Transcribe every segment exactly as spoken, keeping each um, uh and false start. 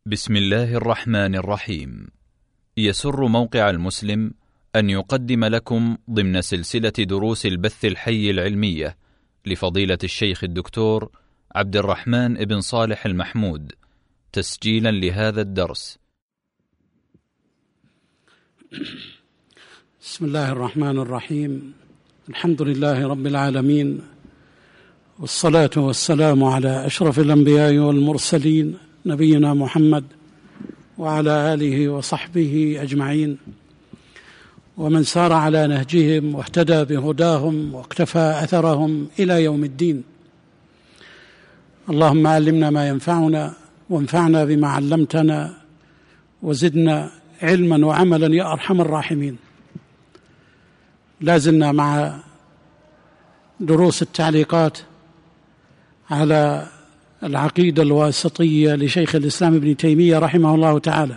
بسم الله الرحمن الرحيم. يسر موقع المسلم أن يقدم لكم ضمن سلسلة دروس البث الحي العلمية لفضيلة الشيخ الدكتور عبد الرحمن بن صالح المحمود تسجيلا لهذا الدرس. بسم الله الرحمن الرحيم. الحمد لله رب العالمين، والصلاة والسلام على أشرف الأنبياء والمرسلين نبينا محمد وعلى آله وصحبه أجمعين، ومن سار على نهجهم واهتدى بهداهم واقتفى أثرهم إلى يوم الدين. اللهم علمنا ما ينفعنا وانفعنا بما علمتنا وزدنا علما وعملا يا أرحم الراحمين. لازلنا مع دروس التعليقات على العقيدة الواسطية لشيخ الإسلام ابن تيمية رحمه الله تعالى.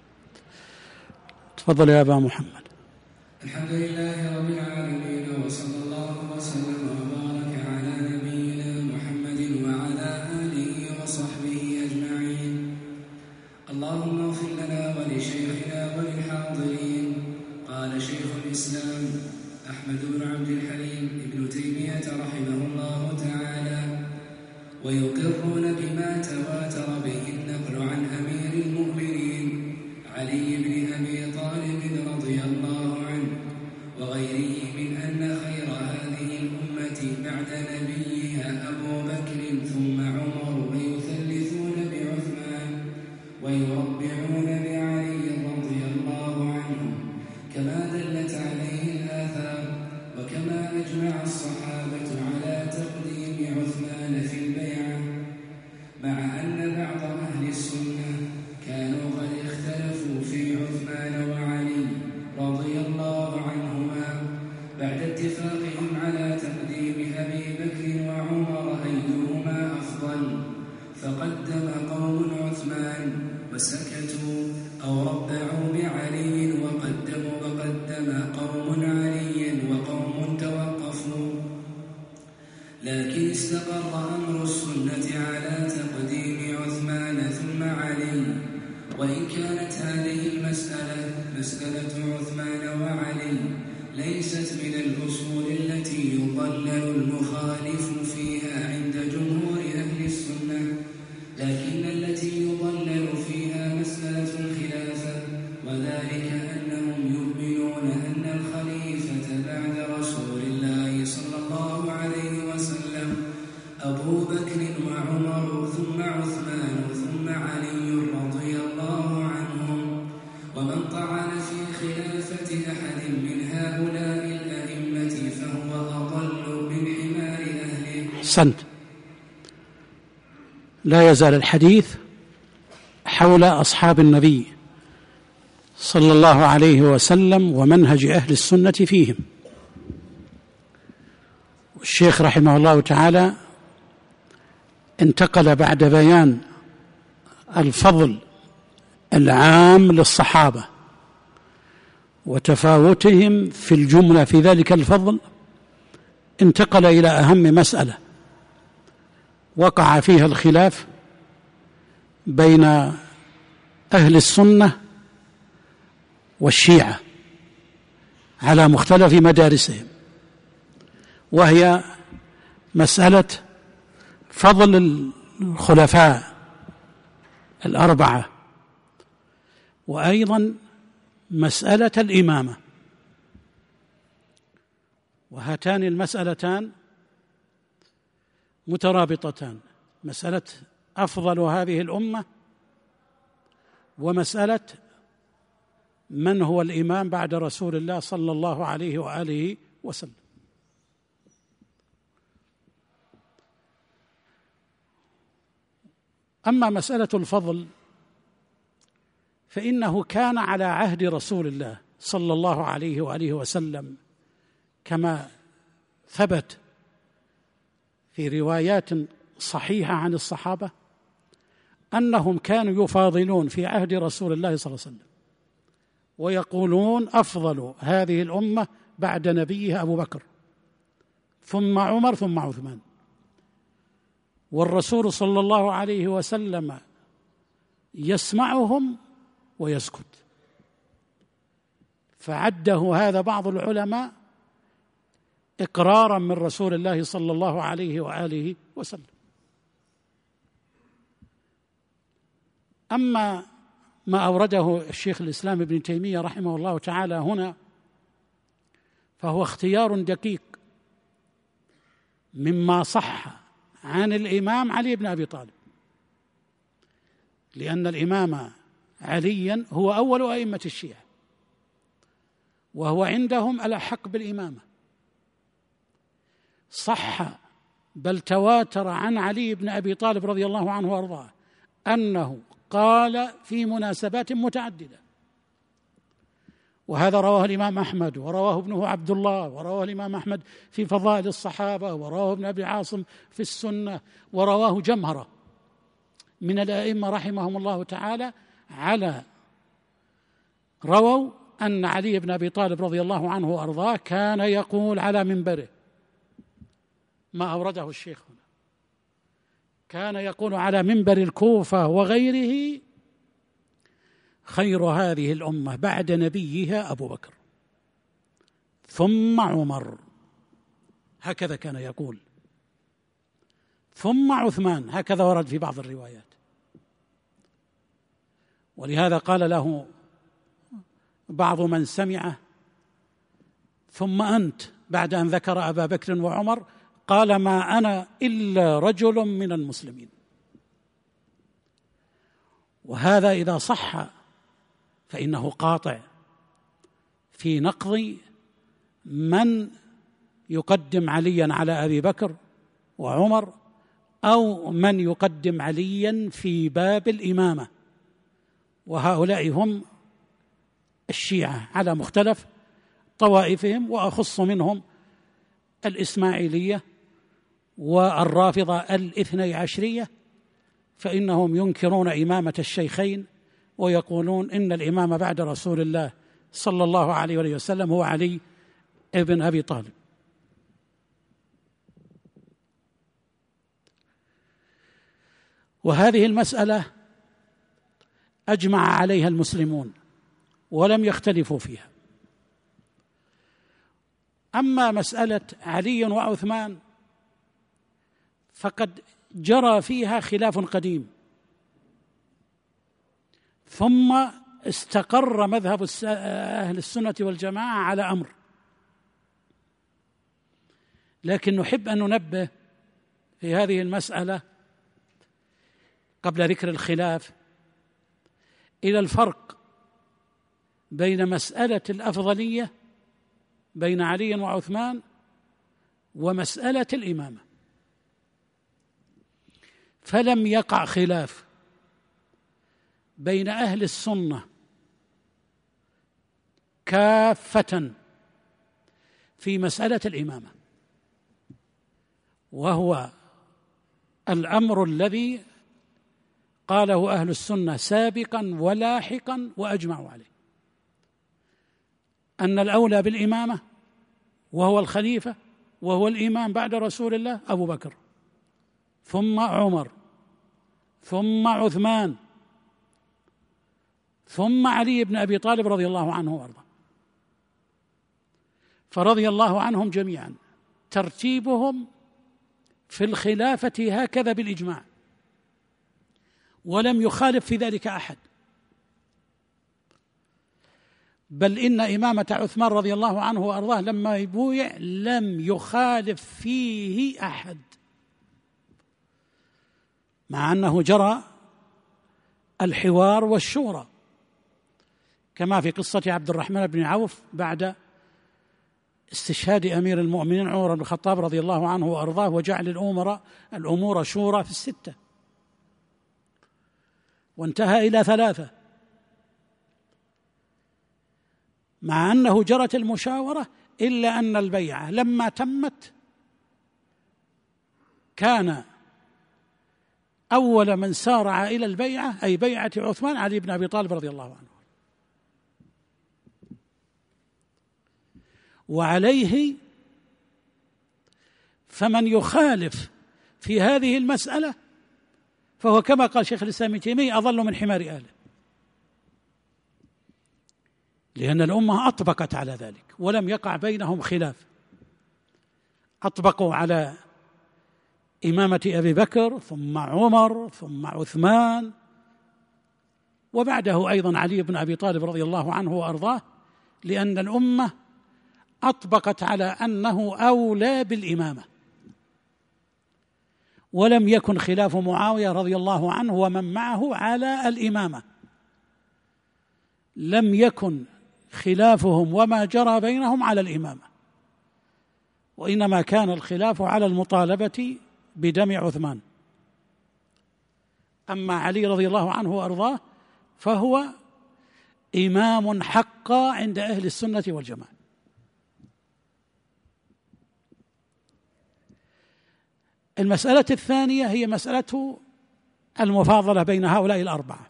تفضل يا أبا محمد. الحمد لله رب العالمين، وصلى الله وسلم وبارك على نبينا محمد وعلى آله وصحبه أجمعين. اللهم اغفر لنا ولشيخنا وللحاضرين. قال شيخ الإسلام أحمد بن عبد الحليم ابن تيمية رحمه الله تعالى: ويقرون بما تواتر به النقل عن أمير المؤمنين علي بن أبي طالب رضي الله عنه وغيره من أن خير هذه الأمة بعد نبيها أبو بكر ثم عمر، ويثلثون بعثمان ويربعون بعلي رضي الله عنه، كما دلت عليه الآثار، وكما أجمع الصحابة على تقديم عثمان في البيعة، مع أن بعض أهل السنة كانوا قد اختلفوا في عثمان وعلي رضي الله عنهما بعد اتفاقهم على تقديم أبي بكر وعمر أيهما أفضل، فقدم قوم عثمان وسكتوا، أو ربعوا بعلي وقدموا وقدم قوم علي وقوم توقفوا. لكن استقر أمر السنة على تقديم عثمان ثم علي، وإن كانت هذه المسألة مسألة عثمان وعلي ليست من الأصول التي يضلل المخالف فيها عند جمهور أهل السنة، لكن التي يضلل فيها مسألة الخلافة، وذلك أنهم يؤمنون أن الخليفة بعد رسول الله صلى الله عليه وسلم أبو بكر وعمر ثم عثمان ثم علي رضي الله عنهم، ومن طعن في خلافة أحد من هؤلاء الأئمة فهو أضل من حمار أهله. أحسنت. لا يزال الحديث حول أصحاب النبي صلى الله عليه وسلم ومنهج أهل السنة فيهم. الشيخ رحمه الله تعالى انتقل بعد بيان الفضل العام للصحابة وتفاوتهم في الجملة في ذلك الفضل، انتقل إلى أهم مسألة وقع فيها الخلاف بين أهل السنة والشيعة على مختلف مدارسهم، وهي مسألة فضل الخلفاء الأربعة، وأيضا مسألة الإمامة. وهاتان المسألتان مترابطتان، مسألة أفضل هذه الأمة ومسألة من هو الإمام بعد رسول الله صلى الله عليه وآله وسلم. أما مسألة الفضل فإنه كان على عهد رسول الله صلى الله عليه وآله وسلم، كما ثبت في روايات صحيحة عن الصحابة أنهم كانوا يفاضلون في عهد رسول الله صلى الله عليه وسلم ويقولون أفضل هذه الأمة بعد نبيها أبو بكر ثم عمر ثم عثمان، والرسول صلى الله عليه وسلم يسمعهم ويسكت. فعده هذا بعض العلماء إقرارا من رسول الله صلى الله عليه وآله وسلم. أما ما أورده الشيخ الإسلام ابن تيمية رحمه الله تعالى هنا فهو اختيار دقيق مما صح عن الإمام علي بن أبي طالب، لأن الإمام عليا هو أول أئمة الشيعة، وهو عندهم الأحق بالإمامة. صح بل تواتر عن علي بن أبي طالب رضي الله عنه وأرضاه أنه قال في مناسبات متعددة، وهذا رواه الإمام أحمد ورواه ابنه عبد الله ورواه الإمام أحمد في فضائل الصحابة ورواه ابن أبي عاصم في السنة ورواه جمهرة من الأئمة رحمهم الله تعالى، على رووا أن علي بن أبي طالب رضي الله عنه وأرضاه كان يقول على منبره ما أورده الشيخ هنا، كان يقول على منبر الكوفة وغيره: خير هذه الأمة بعد نبيها أبو بكر ثم عمر، هكذا كان يقول، ثم عثمان، هكذا ورد في بعض الروايات. ولهذا قال له بعض من سمعه: ثم أنت، بعد أن ذكر أبا بكر وعمر قال: ما أنا إلا رجل من المسلمين. وهذا إذا صح فإنه قاطع في نقض من يقدم عليا على أبي بكر وعمر، أو من يقدم عليا في باب الإمامة، وهؤلاء هم الشيعة على مختلف طوائفهم، وأخص منهم الإسماعيلية والرافضة الاثني عشرية، فإنهم ينكرون إمامة الشيخين ويقولون إن الإمام بعد رسول الله صلى الله عليه وسلم هو علي ابن أبي طالب. وهذه المسألة أجمع عليها المسلمون ولم يختلفوا فيها. أما مسألة علي وعثمان فقد جرى فيها خلاف قديم، ثم استقر مذهب أهل السنة والجماعة على أمر، لكن نحب أن ننبه في هذه المسألة قبل ذكر الخلاف إلى الفرق بين مسألة الأفضلية بين علي وعثمان ومسألة الإمامة. فلم يقع خلاف بين أهل السنة كافة في مسألة الإمامة، وهو الأمر الذي قاله أهل السنة سابقا ولاحقا وأجمعوا عليه، أن الأولى بالإمامة وهو الخليفة وهو الإمام بعد رسول الله أبو بكر، ثم عمر، ثم عثمان، ثم علي بن أبي طالب رضي الله عنه وأرضاه. فرضي الله عنهم جميعا ترتيبهم في الخلافة هكذا بالإجماع، ولم يخالف في ذلك أحد، بل إن إمامة عثمان رضي الله عنه وأرضاه لما يبويع لم يخالف فيه أحد، مع أنه جرى الحوار والشورى، كما في قصة عبد الرحمن بن عوف بعد استشهاد أمير المؤمنين عمر بن الخطاب رضي الله عنه وأرضاه، وجعل الأمور الأمور شورى في الستة، وانتهى إلى ثلاثة، مع أنه جرت المشاورة، إلا أن البيعة لما تمت كان أول من سارع إلى البيعة أي بيعة عثمان علي بن أبي طالب رضي الله عنه، وعليه فمن يخالف في هذه المسألة فهو كما قال شيخ الإسلام ابن تيمية أضل من حمار أهله، لأن الأمة أطبقت على ذلك ولم يقع بينهم خلاف، أطبقوا على إمامة أبي بكر ثم عمر ثم عثمان وبعده أيضا علي بن أبي طالب رضي الله عنه وأرضاه، لأن الأمة أطبقت على أنه أولى بالإمامة، ولم يكن خلاف معاوية رضي الله عنه ومن معه على الإمامة، لم يكن خلافهم وما جرى بينهم على الإمامة، وإنما كان الخلاف على المطالبة بدم عثمان. أما علي رضي الله عنه وأرضاه فهو إمام حقا عند أهل السنة والجماعة. المسألة الثانية هي مسألة المفاضلة بين هؤلاء الأربعة،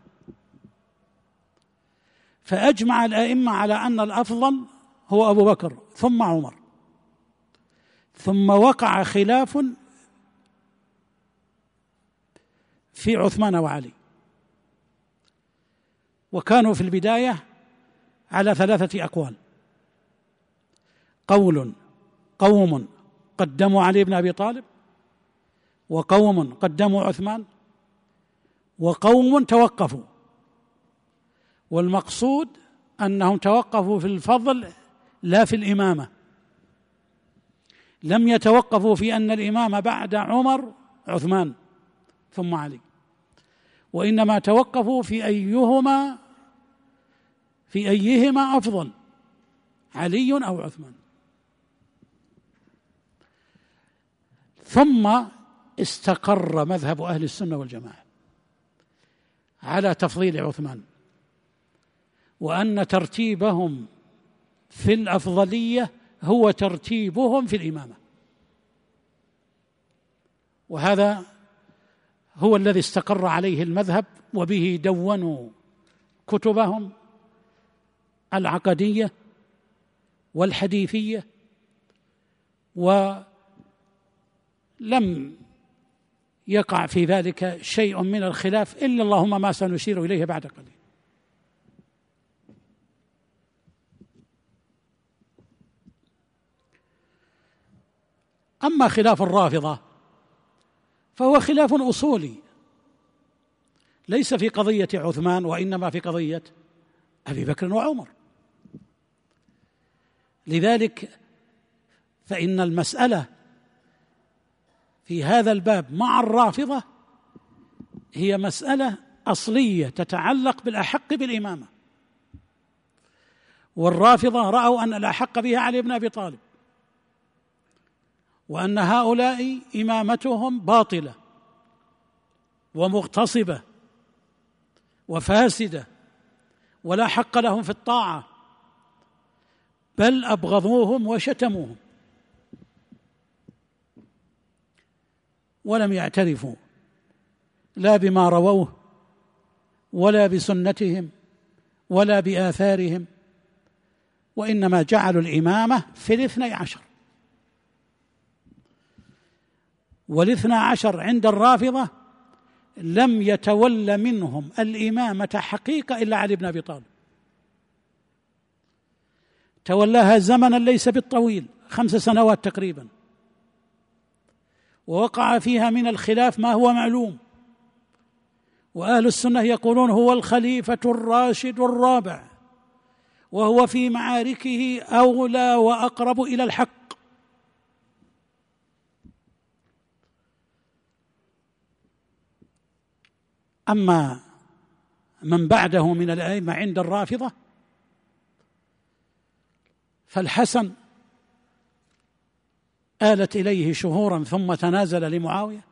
فأجمع الأئمة على أن الأفضل هو أبو بكر ثم عمر، ثم وقع خلاف في عثمان وعلي، وكانوا في البداية على ثلاثة أقوال: قول قوم قدموا علي بن أبي طالب، وقوم قدموا عثمان، وقوم توقفوا، والمقصود أنهم توقفوا في الفضل لا في الإمامة، لم يتوقفوا في أن الإمامة بعد عمر عثمان ثم علي، وإنما توقفوا في أيهما في أيهما أفضل، علي أو عثمان. ثم استقر مذهب أهل السنة والجماعة على تفضيل عثمان، وأن ترتيبهم في الأفضلية هو ترتيبهم في الإمامة، وهذا هو الذي استقر عليه المذهب، وبه دونوا كتبهم العقدية والحديثية، ولم يقع في ذلك شيء من الخلاف إلا اللهم ما سنشير إليه بعد قليل. أما خلاف الرافضة فهو خلاف أصولي، ليس في قضية عثمان وإنما في قضية أبي بكر وعمر. لذلك فإن المسألة في هذا الباب مع الرافضة هي مسألة أصلية تتعلق بالأحق بالإمامة، والرافضة رأوا أن الأحق بها علي بن أبي طالب، وأن هؤلاء إمامتهم باطلة ومغتصبة وفاسدة ولا حق لهم في الطاعة، بل أبغضوهم وشتموهم ولم يعترفوا لا بما رووه ولا بسنتهم ولا بآثارهم، وإنما جعلوا الإمامة في الاثني عشر، والاثنى عشر عند الرافضة لم يتول منهم الإمامة حقيقة إلا علي بن أبي طالب، تولاها زمنا ليس بالطويل، خمس سنوات تقريبا، ووقع فيها من الخلاف ما هو معلوم، وأهل السنة يقولون هو الخليفة الراشد الرابع، وهو في معاركه أولى وأقرب إلى الحق. أما من بعده من الأئمة عند الرافضة فالحسن آلت إليه شهورا ثم تنازل لمعاوية،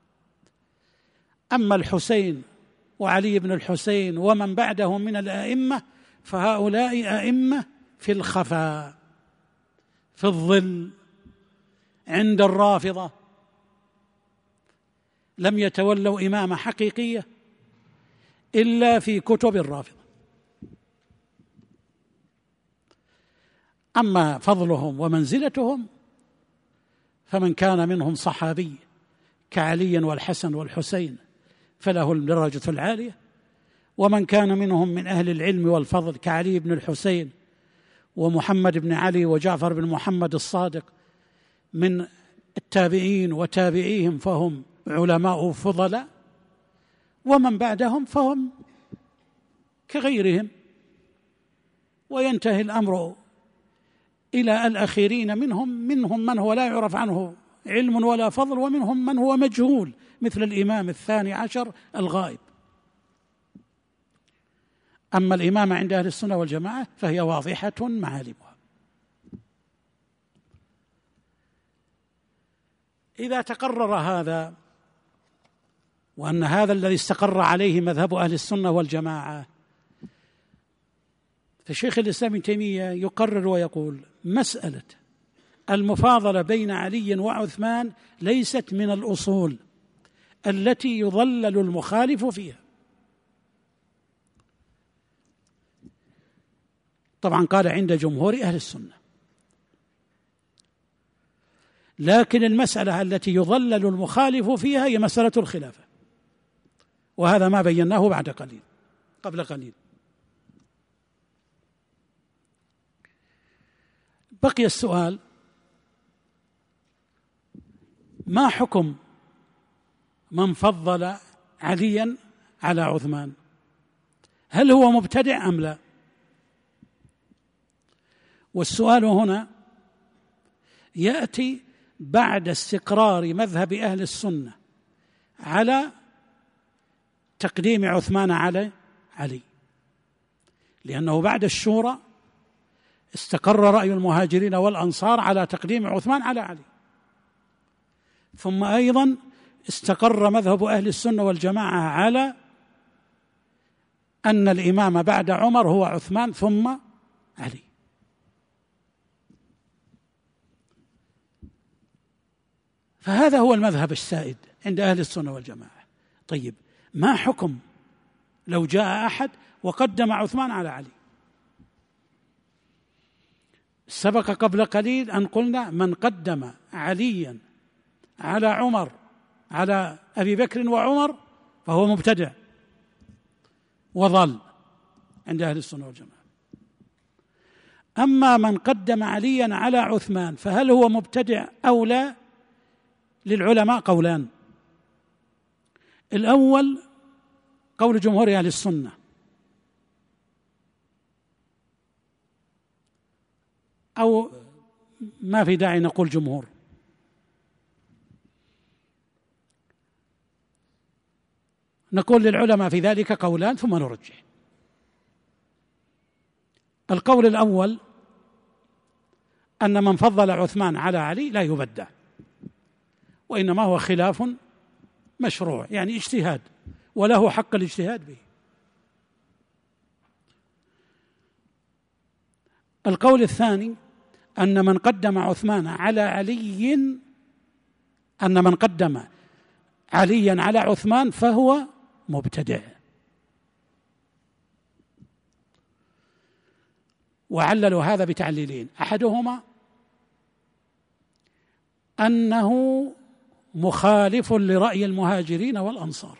أما الحسين وعلي بن الحسين ومن بعدهم من الأئمة فهؤلاء أئمة في الخفاء في الظل عند الرافضة، لم يتولوا إمامة حقيقية إلا في كتب الرافضة. أما فضلهم ومنزلتهم فمن كان منهم صحابي كعلي والحسن والحسين فله الدرجة العالية، ومن كان منهم من أهل العلم والفضل كعلي بن الحسين ومحمد بن علي وجعفر بن محمد الصادق من التابعين وتابعيهم فهم علماء فضلاء، ومن بعدهم فهم كغيرهم، وينتهي الأمر إلى الأخيرين منهم منهم من هو لا يعرف عنه علم ولا فضل، ومنهم من هو مجهول مثل الإمام الثاني عشر الغائب. أما الإمامة عند أهل السنة والجماعة فهي واضحة معالمها. إذا تقرر هذا، وأن هذا الذي استقر عليه مذهب أهل السنة والجماعة، فشيخ الإسلام ابن تيمية يقرر ويقول: مسألة المفاضلة بين علي وعثمان ليست من الأصول التي يضلل المخالف فيها. طبعا قال عند جمهور أهل السنة، لكن المسألة التي يضلل المخالف فيها هي مسألة الخلافة، وهذا ما بيناه بعد قليل قبل قليل. بقي السؤال: ما حكم من فضل عليا على عثمان؟ هل هو مبتدع أم لا؟ والسؤال هنا يأتي بعد استقرار مذهب أهل السنة على تقديم عثمان على علي، لأنه بعد الشورى استقر رأي المهاجرين والأنصار على تقديم عثمان على علي، ثم أيضا استقر مذهب أهل السنة والجماعة على أن الإمام بعد عمر هو عثمان ثم علي. فهذا هو المذهب السائد عند أهل السنة والجماعة. طيب، ما حكم لو جاء أحد وقدم عثمان على علي؟ سبق قبل قليل أن قلنا: من قدم عليا على عمر على أبي بكر وعمر فهو مبتدع وضل عند أهل السنة والجماعة. أما من قدم عليا على عثمان فهل هو مبتدع أو لا؟ للعلماء قولان: الأول قول جمهور أهل السنة، أو ما في داعي نقول جمهور، نقول للعلماء في ذلك قولان ثم نرجح. القول الأول أن من فضل عثمان على علي لا يبدع، وإنما هو خلاف مشروع، يعني اجتهاد، وله حق الاجتهاد به. القول الثاني أن من قدم عثمان على علي أن من قدم عليا على عثمان فهو مبتدع، وعللوا هذا بتعليلين: أحدهما أنه مخالف لرأي المهاجرين والأنصار،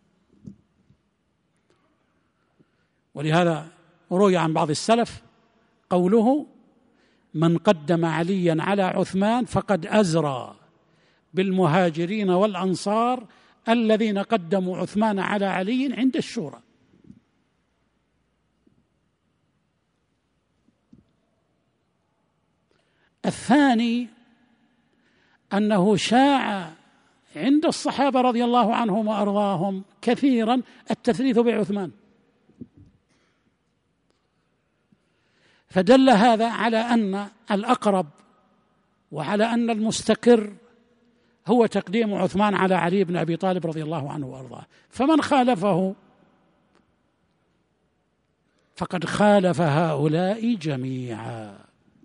ولهذا روي عن بعض السلف قوله: من قدم عليا على عثمان فقد أزرى بالمهاجرين والأنصار الذين قدموا عثمان على علي عند الشورى. الثاني أنه شاع عند الصحابة رضي الله عنهم وأرضاهم كثيرا التثليث بعثمان، فدل هذا على أن الأقرب وعلى أن المستقر هو تقديم عثمان على علي بن أبي طالب رضي الله عنه وأرضاه، فمن خالفه فقد خالف هؤلاء جميعا.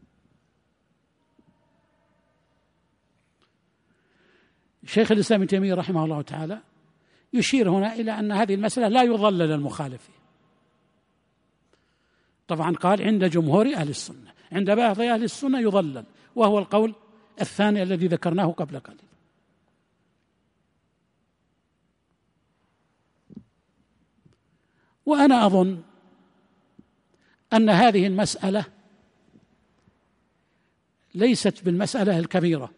شيخ الإسلام ابن تيمية رحمه الله تعالى يشير هنا إلى أن هذه المسألة لا يضلل المخالف. طبعا قال عند جمهور أهل السنة، عند بعض أهل السنة يضلل، وهو القول الثاني الذي ذكرناه قبل قليل. وأنا أظن أن هذه المسألة ليست بالمسألة الكبيرة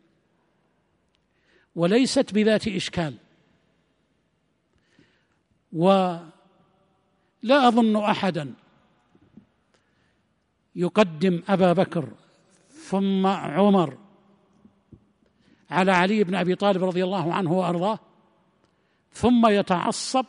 وليست بذات إشكال، ولا أظن أحدا يقدم أبا بكر ثم عمر على علي بن أبي طالب رضي الله عنه وأرضاه ثم يتعصب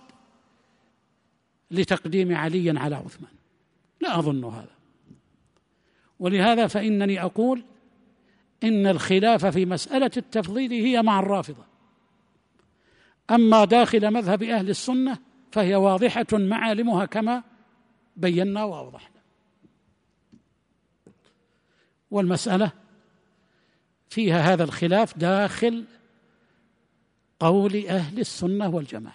لتقديم علي على عثمان، لا أظن هذا. ولهذا فإنني أقول إن الخلاف في مسألة التفضيل هي مع الرافضة، أما داخل مذهب أهل السنة فهي واضحة معالمها كما بينا وأوضحنا. والمسألة فيها هذا الخلاف داخل قول أهل السنة والجماعة.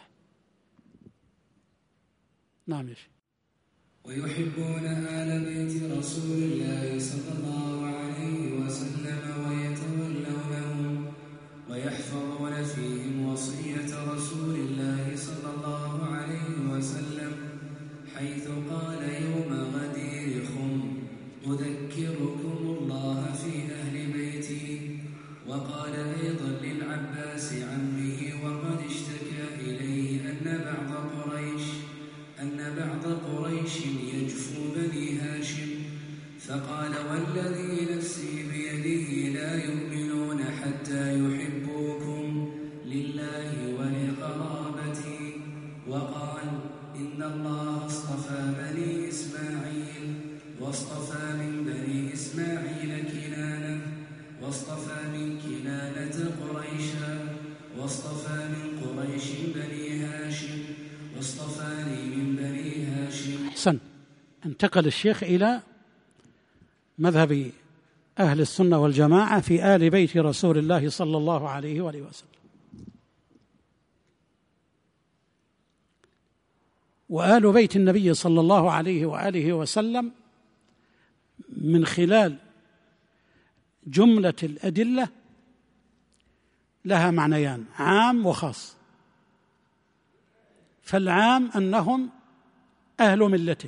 نعم يا شيخ. ويحبون آل بيت رسول الله صلى الله عليه وسلم ويتولونهم ويحفظون فيهم وصية رسول الله صلى الله عليه وسلم حيث قال يوم غدير خم أذكركم الله في أهل بيتي، وقال أيضا للعباس عمه وقد اشتكى إليه أن بعض قريش أن بعض قريش يجفو بني هاشم، فقال والذي نفسي بيده لا يؤمنون حتى يحبوكم لله ولقرابتي، وقال إن الله اصطفى بني إسماعيل واصطفى من بني إسماعيل كنانة واصطفى من كنانة قريشا واصطفى من قريش بني هاشم واصطفاني من بني هاشم. أحسن. انتقل الشيخ إلى مذهب أهل السنة والجماعة في آل بيت رسول الله صلى الله عليه وآله وسلم. وآل بيت النبي صلى الله عليه وآله وسلم من خلال جملة الأدلة لها معنيان، عام وخاص. فالعام أنهم أهل ملته،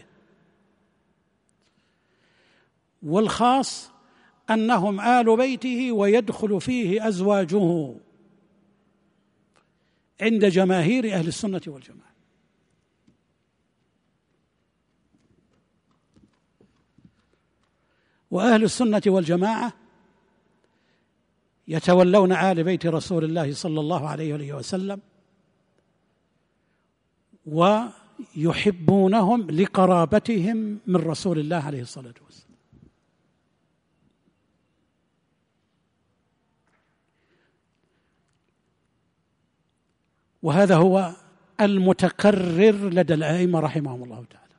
والخاص أنهم آل بيته ويدخل فيه أزواجه عند جماهير أهل السنة والجماعة. وأهل السنة والجماعة يتولون آل بيت رسول الله صلى الله عليه وسلم ويحبونهم لقرابتهم من رسول الله عليه الصلاة والسلام. وهذا هو المتكرر لدى الأئمة رحمهم الله تعالى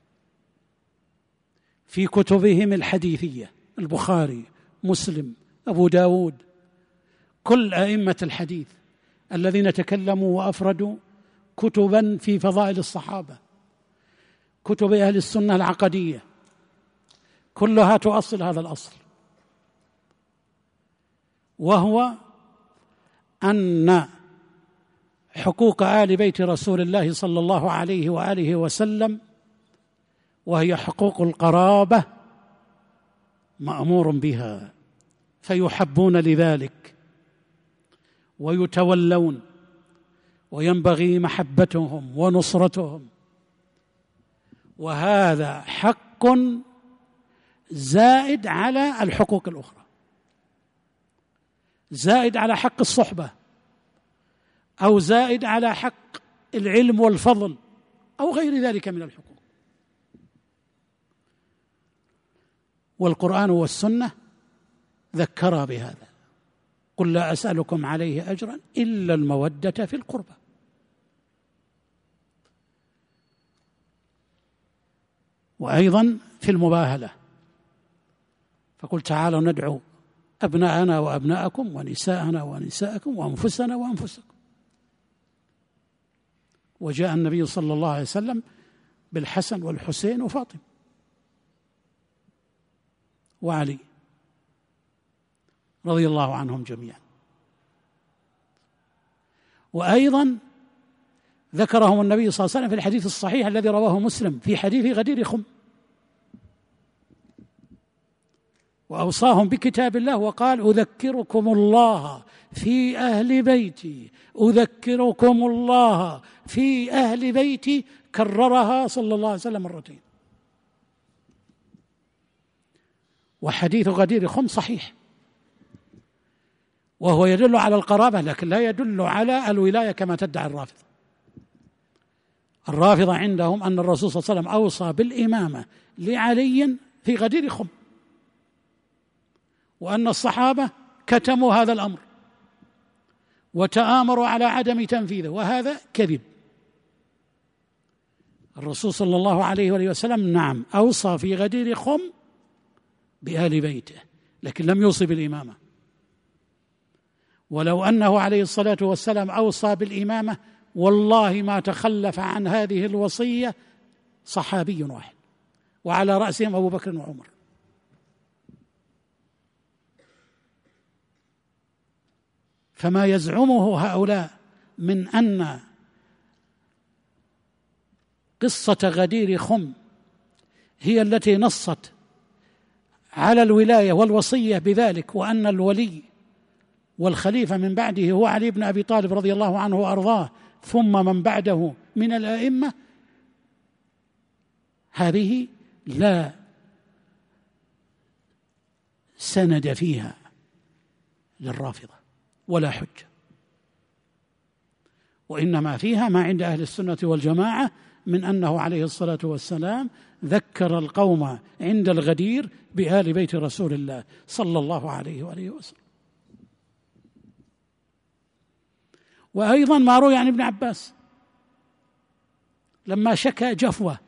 في كتبهم الحديثية، البخاري، مسلم، أبو داود، كل أئمة الحديث الذين تكلموا وأفردوا كتبا في فضائل الصحابة، كتب أهل السنة العقدية، كلها تؤصل هذا الأصل، وهو أن حقوق آل بيت رسول الله صلى الله عليه وآله وسلم وهي حقوق القرابة مأمور بها، فيحبون لذلك ويتولون وينبغي محبتهم ونصرتهم، وهذا حق زائد على الحقوق الأخرى، زائد على حق الصحبة أو زائد على حق العلم والفضل أو غير ذلك من الحقوق. والقرآن والسنة ذكرا بهذا: قل لا أسألكم عليه أجرا إلا المودة في القربى. وأيضا في المباهلة: فقل تعالوا ندعو أبناءنا وأبناءكم ونساءنا ونساءكم وأنفسنا وأنفسكم. وجاء النبي صلى الله عليه وسلم بالحسن والحسين وفاطمة وعلي رضي الله عنهم جميعا. وأيضا ذكرهم النبي صلى الله عليه وسلم في الحديث الصحيح الذي رواه مسلم في حديث غدير خم، وأوصاهم بكتاب الله وقال: أذكركم الله في أهل بيتي، أذكركم الله في أهل بيتي، كررها صلى الله عليه وسلم مرتين. وحديث غدير خم صحيح، وهو يدل على القرابة لكن لا يدل على الولاية كما تدعي الرافضة. الرافضة عندهم أن الرسول صلى الله عليه وسلم أوصى بالإمامة لعلي في غدير خم، وأن الصحابة كتموا هذا الأمر وتآمروا على عدم تنفيذه، وهذا كذب. الرسول صلى الله عليه وآله وسلم نعم أوصى في غدير خم بآل بيته، لكن لم يوصي بالإمامة. ولو أنه عليه الصلاة والسلام أوصى بالإمامة والله ما تخلف عن هذه الوصية صحابي واحد، وعلى رأسهم أبو بكر وعمر. فما يزعمه هؤلاء من أن قصة غدير خم هي التي نصت على الولاية والوصية بذلك، وأن الولي والخليفة من بعده هو علي بن أبي طالب رضي الله عنه وأرضاه ثم من بعده من الأئمة، هذه لا سند فيها للرافضة ولا حجة، وإنما فيها ما عند أهل السنة والجماعة من أنه عليه الصلاة والسلام ذكر القوم عند الغدير بآل بيت رسول الله صلى الله عليه وآله وسلم. وأيضا ما روي عن ابن عباس لما شكى جفوة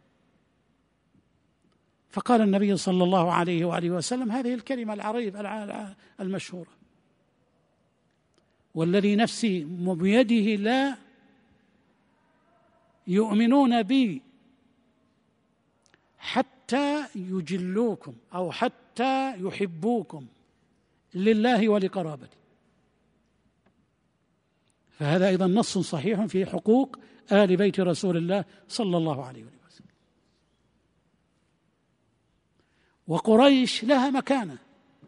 فقال النبي صلى الله عليه وآله وسلم هذه الكلمة العريب المشهورة: والذي نفسي بيده لا يؤمنون بي حتى يجلوكم أو حتى يحبوكم لله ولقرابتي. فهذا أيضا نص صحيح في حقوق آل بيت رسول الله صلى الله عليه وسلم. وقريش لها مكانة،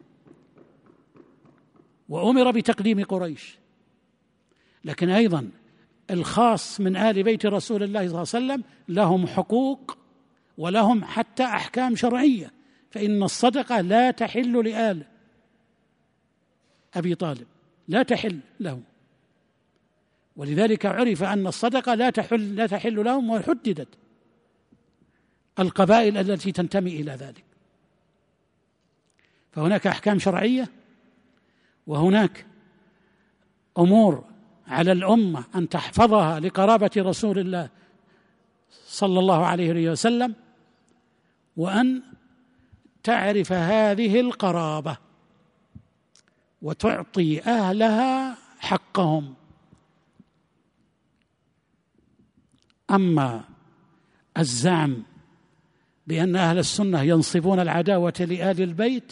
وأمر بتقديم قريش، لكن أيضا الخاص من آل بيت رسول الله صلى الله عليه وسلم لهم حقوق ولهم حتى أحكام شرعية، فإن الصدقة لا تحل لآل أبي طالب، لا تحل له، ولذلك عرف أن الصدقة لا تحل لا تحل لهم، وحددت القبائل التي تنتمي إلى ذلك. فهناك أحكام شرعية، وهناك أمور على الأمة أن تحفظها لقرابة رسول الله صلى الله عليه وسلم، وأن تعرف هذه القرابة وتعطي أهلها حقهم. أما الزعم بأن أهل السنة ينصبون العداوة لآل البيت،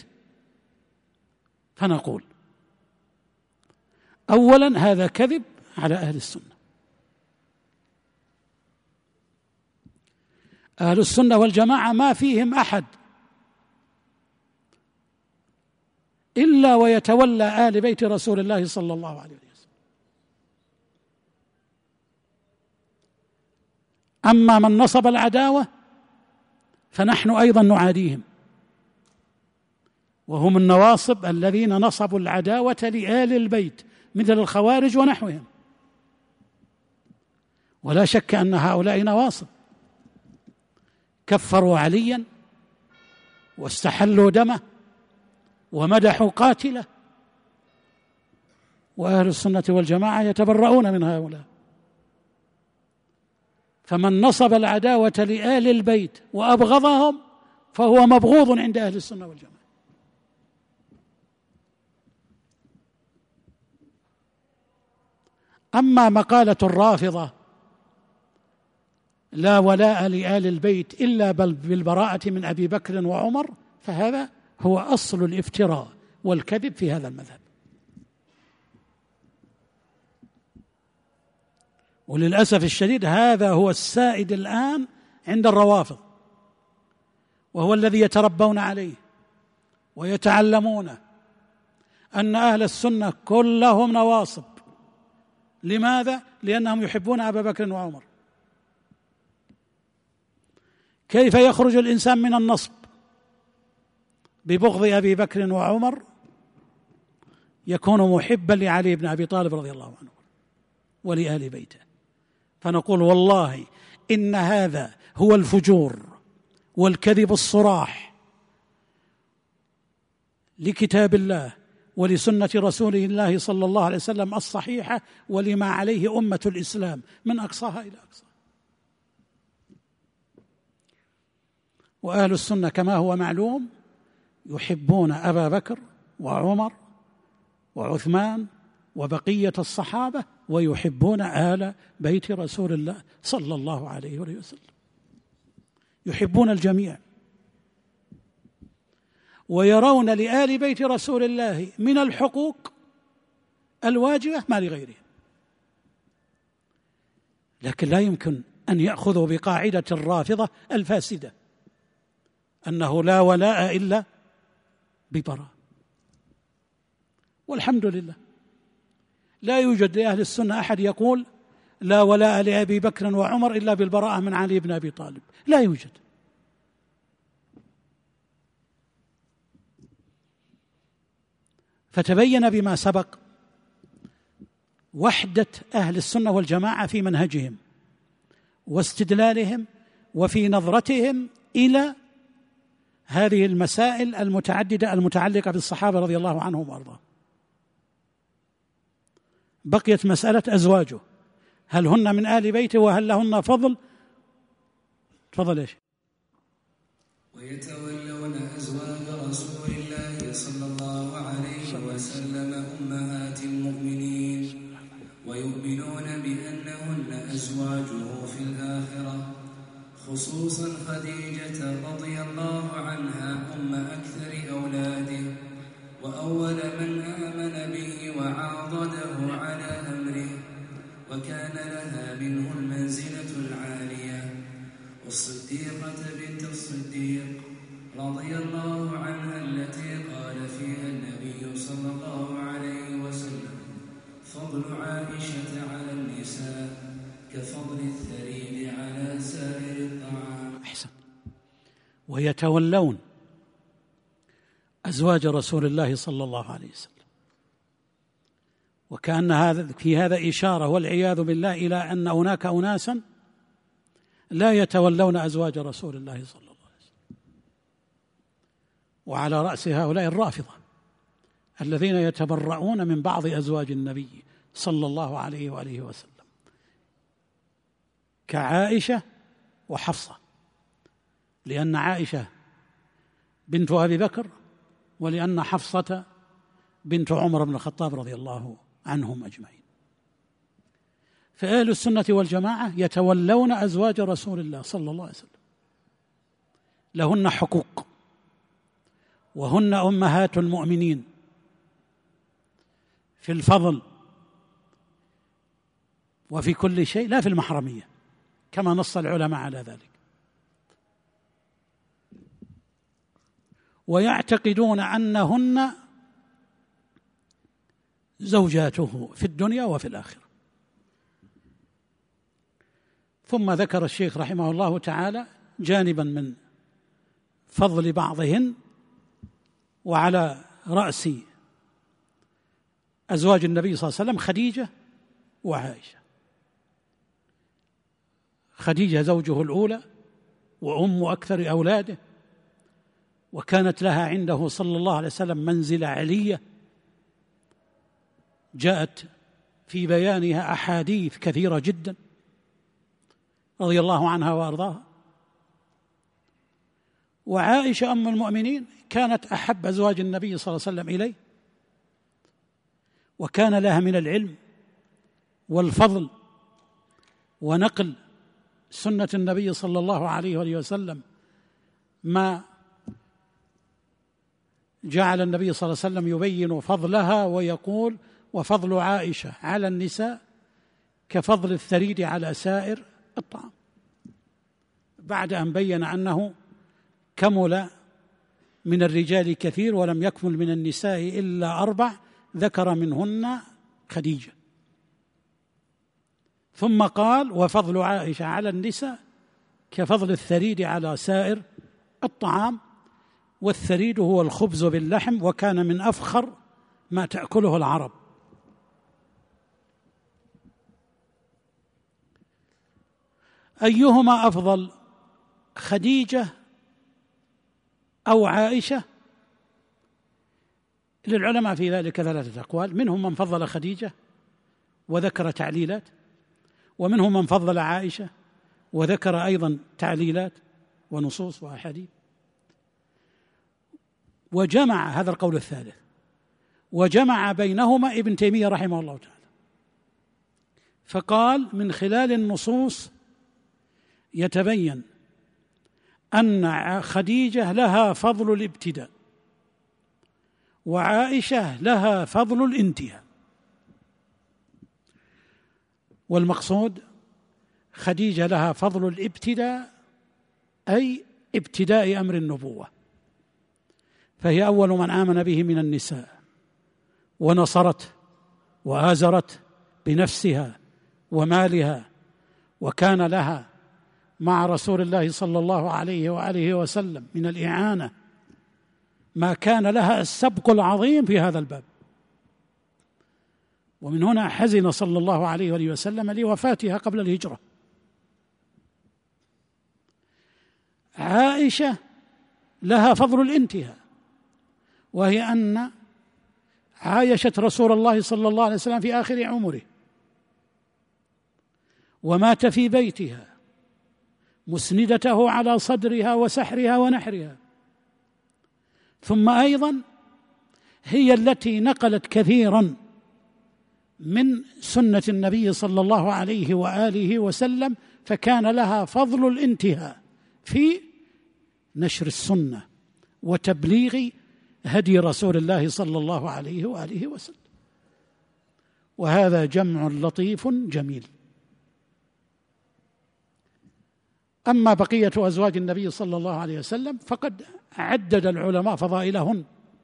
فنقول أولا هذا كذب على أهل السنة. أهل السنة والجماعة ما فيهم أحد إلا ويتولى آل بيت رسول الله صلى الله عليه وسلم. أما من نصب العداوة فنحن أيضا نعاديهم، وهم النواصب الذين نصبوا العداوة لآل البيت مثل الخوارج ونحوهم. ولا شك أن هؤلاء نواصب، كفروا عليا واستحلوا دمه ومدحوا قاتله، وأهل السنة والجماعة يتبرؤون من هؤلاء. فمن نصب العداوة لآل البيت وأبغضهم فهو مبغوض عند أهل السنة والجماعة. أما مقالة الرافضة لا ولاء لآل البيت إلا بل بالبراءة من أبي بكر وعمر، فهذا هو أصل الافتراء والكذب في هذا المذهب. وللأسف الشديد هذا هو السائد الآن عند الروافض، وهو الذي يتربون عليه ويتعلمونه، أن أهل السنة كلهم نواصب. لماذا؟ لأنهم يحبون أبا بكر وعمر. كيف يخرج الإنسان من النصب ببغض أبي بكر وعمر؟ يكون محبا لعلي بن أبي طالب رضي الله عنه ولآل بيته. فنقول والله إن هذا هو الفجور والكذب الصراح لكتاب الله ولسنة رسول الله صلى الله عليه وسلم الصحيحة، ولما عليه أمة الإسلام من أقصاها إلى أقصاها. وأهل السنة كما هو معلوم يحبون أبا بكر وعمر وعثمان وبقية الصحابة، ويحبون آل بيت رسول الله صلى الله عليه وسلم، يحبون الجميع، ويرون لآل بيت رسول الله من الحقوق الواجبة ما لغيرهم. لكن لا يمكن أن يأخذوا بقاعدة الرافضة الفاسدة أنه لا ولاء إلا ببراء. والحمد لله لا يوجد لأهل السنة أحد يقول لا ولاء لأبي بكر وعمر إلا بالبراءة من علي بن أبي طالب، لا يوجد. فتبين بما سبق وحدة أهل السنة والجماعة في منهجهم واستدلالهم وفي نظرتهم إلى هذه المسائل المتعددة المتعلقة بالصحابة رضي الله عنهم وأرضاهم. بقيت مسألة أزواجه، هل هن من آل بيته وهل لهن فضل؟ تفضل. إيش؟ ويتولون أزواج رسول الله صلى الله عليه وسلم أمهات المؤمنين، ويؤمنون بأنهن أزواجه في الآخرة، خصوصا خديجة رضي الله عنها أم أكثر أولاده، وأول من آمن به وعاضده على أمره، وكان لها منه المنزلة العالية. والصديقة بنت الصديق رضي الله عنها التي قال فيها النبي صلى الله عليه وسلم فضل عائشة على النساء كفضل الثريد على سائر الطعام. أحسن. ويتولون أزواج رسول الله صلى الله عليه وسلم، وكأن هذا في هذا إشارة والعياذ بالله إلى أن هناك أناسا لا يتولون أزواج رسول الله صلى الله عليه وسلم، وعلى رأس هؤلاء الرافضة الذين يتبرؤون من بعض أزواج النبي صلى الله عليه وآله وسلم كعائشة وحفصة، لأن عائشة بنت أبي بكر ولأن حفصة بنت عمر بن الخطاب رضي الله عنهم أجمعين. فأهل السنة والجماعة يتولون أزواج رسول الله صلى الله عليه وسلم، لهن حقوق، وهن أمهات المؤمنين في الفضل وفي كل شيء، لا في المحرمية كما نص العلماء على ذلك. ويعتقدون أنهن زوجاته في الدنيا وفي الآخرة. ثم ذكر الشيخ رحمه الله تعالى جانبا من فضل بعضهن، وعلى رأس أزواج النبي صلى الله عليه وسلم خديجة وعائشة. خديجة زوجه الأولى وأم أكثر أولاده، وكانت لها عنده صلى الله عليه وسلم منزلة علية جاءت في بيانها أحاديث كثيرة جدا رضي الله عنها وأرضاها. وعائشة أم المؤمنين كانت أحب أزواج النبي صلى الله عليه وسلم إليه، وكان لها من العلم والفضل ونقل سنة النبي صلى الله عليه وآله وسلم ما جعل النبي صلى الله عليه وسلم يبين فضلها ويقول: وفضل عائشة على النساء كفضل الثريد على سائر الطعام، بعد أن بين أنه كمل من الرجال كثير ولم يكمل من النساء إلا أربع، ذكر منهن خديجة، ثم قال وفضل عائشة على النساء كفضل الثريد على سائر الطعام، والثريد هو الخبز باللحم، وكان من أفخر ما تأكله العرب. أيهما أفضل، خديجة أو عائشة؟ للعلماء في ذلك ثلاثة أقوال، منهم من فضل خديجة وذكر تعليلات، ومنهم من فضل عائشة وذكر أيضا تعليلات ونصوص وأحاديث، وجمع هذا القول الثالث، وجمع بينهما ابن تيمية رحمه الله تعالى، فقال من خلال النصوص يتبين أن خديجة لها فضل الابتداء وعائشة لها فضل الانتهاء، والمقصود خديجة لها فضل الابتداء أي ابتداء أمر النبوة، فهي أول من آمن به من النساء، ونصرت وآزرت بنفسها ومالها، وكان لها مع رسول الله صلى الله عليه وآله وسلم من الإعانة ما كان لها السبق العظيم في هذا الباب. ومن هنا حزن صلى الله عليه وآله وسلم لوفاتها قبل الهجرة. عائشة لها فضل الانتهاء، وهي أن عايشت رسول الله صلى الله عليه وسلم في آخر عمره، ومات في بيتها مسندته على صدرها وسحرها ونحرها، ثم أيضا هي التي نقلت كثيرا من سنة النبي صلى الله عليه وآله وسلم، فكان لها فضل الانتهاء في نشر السنة وتبليغ هدي رسول الله صلى الله عليه وآله وسلم. وهذا جمع لطيف جميل. أما بقية أزواج النبي صلى الله عليه وسلم فقد عدد العلماء فضائلهن،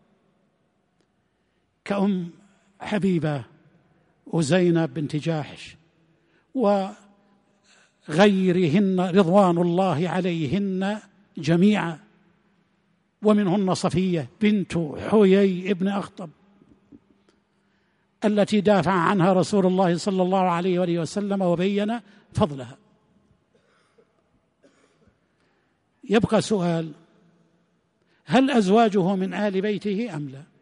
كأم حبيبة وزينب بنت جاحش وغيرهن رضوان الله عليهن جميعا، ومنهن صفية بنت حيي ابن أخطب التي دافع عنها رسول الله صلى الله عليه وآله وسلم وبين فضلها. يبقى سؤال: هل أزواجه من آل بيته أم لا؟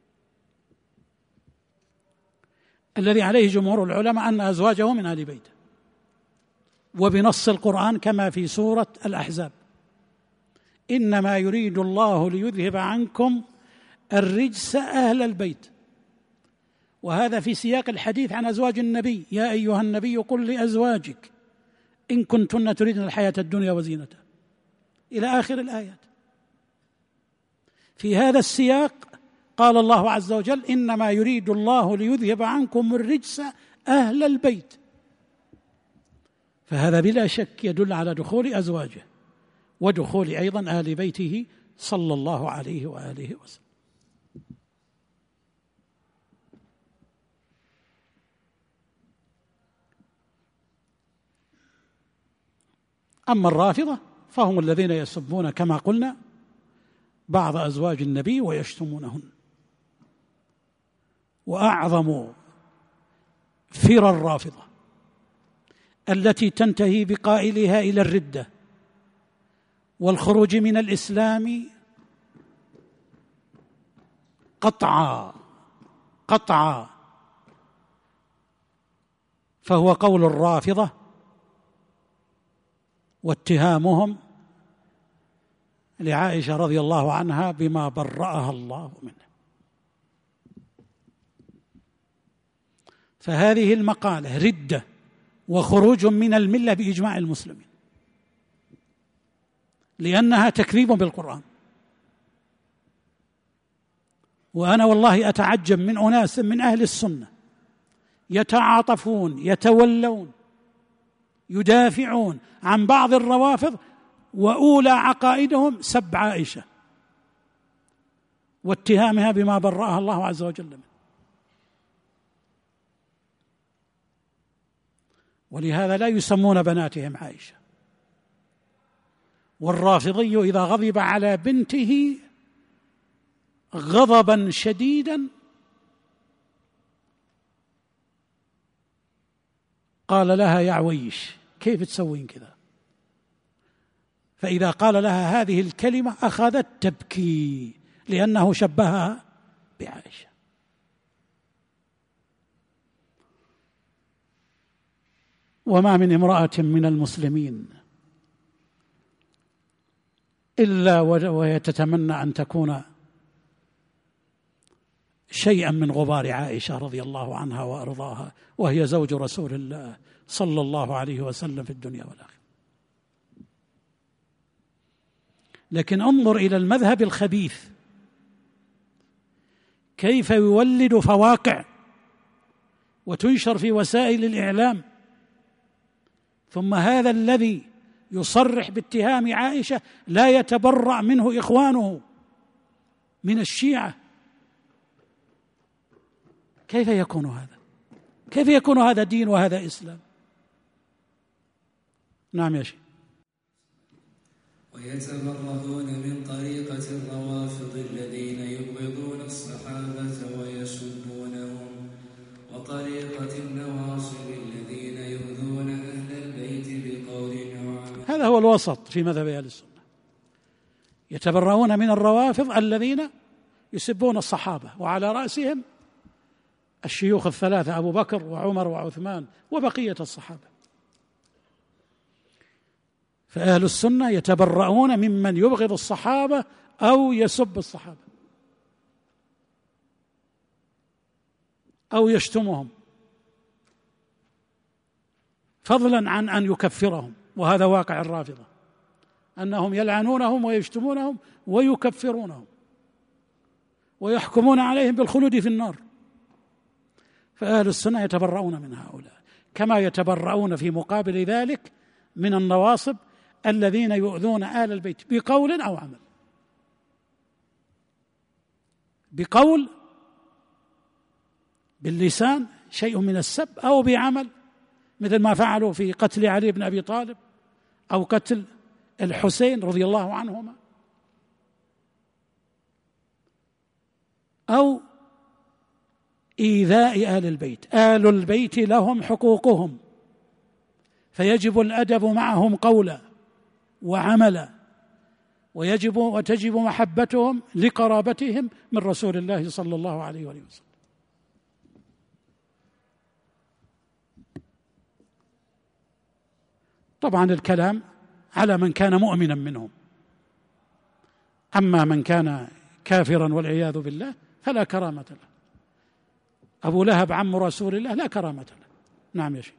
الذي عليه جمهور العلماء أن أزواجه من آل بيته، وبنص القرآن كما في سورة الأحزاب: إنما يريد الله ليذهب عنكم الرجس أهل البيت. وهذا في سياق الحديث عن أزواج النبي: يا أيها النبي قل لأزواجك إن كنتن تريدن الحياة الدنيا وزينتها، إلى آخر الآيات. في هذا السياق قال الله عز وجل: إنما يريد الله ليذهب عنكم الرجس أهل البيت. فهذا بلا شك يدل على دخول أزواجه ودخول أيضا آل بيته صلى الله عليه وآله وسلم. أما الرافضة فهم الذين يسبون كما قلنا بعض أزواج النبي ويشتمونهن. وأعظم فرى الرافضة التي تنتهي بقائلها إلى الردة والخروج من الإسلام قطعا قطعا فهو قول الرافضة واتهامهم لعائشة رضي الله عنها بما برأها الله منه. فهذه المقالة ردة وخروج من الملة بإجماع المسلمين، لأنها تكذيب بالقرآن. وأنا والله أتعجب من أناس من أهل السنة يتعاطفون، يتولون، يدافعون عن بعض الروافض، وأولى عقائدهم سب عائشة واتهامها بما برأها الله عز وجل منه. ولهذا لا يسمون بناتهم عائشة. والرافضي إذا غضب على بنته غضبا شديدا قال لها يا عويش كيف تسوين كذا؟ فإذا قال لها هذه الكلمة أخذت تبكي لأنه شبهها بعائشة. وما من امرأة من المسلمين إلا وهي تتمنى أن تكون شيئا من غبار عائشة رضي الله عنها وأرضاها، وهي زوج رسول الله صلى الله عليه وسلم في الدنيا والآخرة. لكن انظر إلى المذهب الخبيث كيف يولد فواقع وتنشر في وسائل الإعلام، ثم هذا الذي يصرح باتهام عائشة لا يتبرأ منه إخوانه من الشيعة. كيف يكون هذا؟ كيف يكون هذا دين وهذا إسلام؟ نعم يا شيخ. ويتبرؤون من طريقة الروافض الذين يبغضون الصحابة ويسبونهم، وطريقة النواصب الذين يؤذون أهل البيت بقول وعمل. هذا هو الوسط في مذهب أهل السنة. يتبرؤون من الروافض الذين يسبون الصحابة، وعلى رأسهم الشيوخ الثلاثة أبو بكر وعمر وعثمان وبقية الصحابة. فأهل السنة يتبرؤون ممن يبغض الصحابة أو يسب الصحابة أو يشتمهم، فضلا عن أن يكفرهم. وهذا واقع الرافضة أنهم يلعنونهم ويشتمونهم ويكفرونهم ويحكمون عليهم بالخلود في النار. فأهل السنة يتبرؤون من هؤلاء، كما يتبرؤون في مقابل ذلك من النواصب الذين يؤذون آل البيت بقول أو عمل. بقول باللسان شيء من السب، أو بعمل مثل ما فعلوا في قتل علي بن أبي طالب أو قتل الحسين رضي الله عنهما، أو إيذاء آل البيت. آل البيت لهم حقوقهم، فيجب الأدب معهم قولا وعملا، ويجب وتجب محبتهم لقرابتهم من رسول الله صلى الله عليه وآله وسلم. طبعا الكلام على من كان مؤمنا منهم، أما من كان كافرا والعياذ بالله فلا كرامة له. أبو لهب عم رسول الله لا كرامة له. نعم يا شيخ.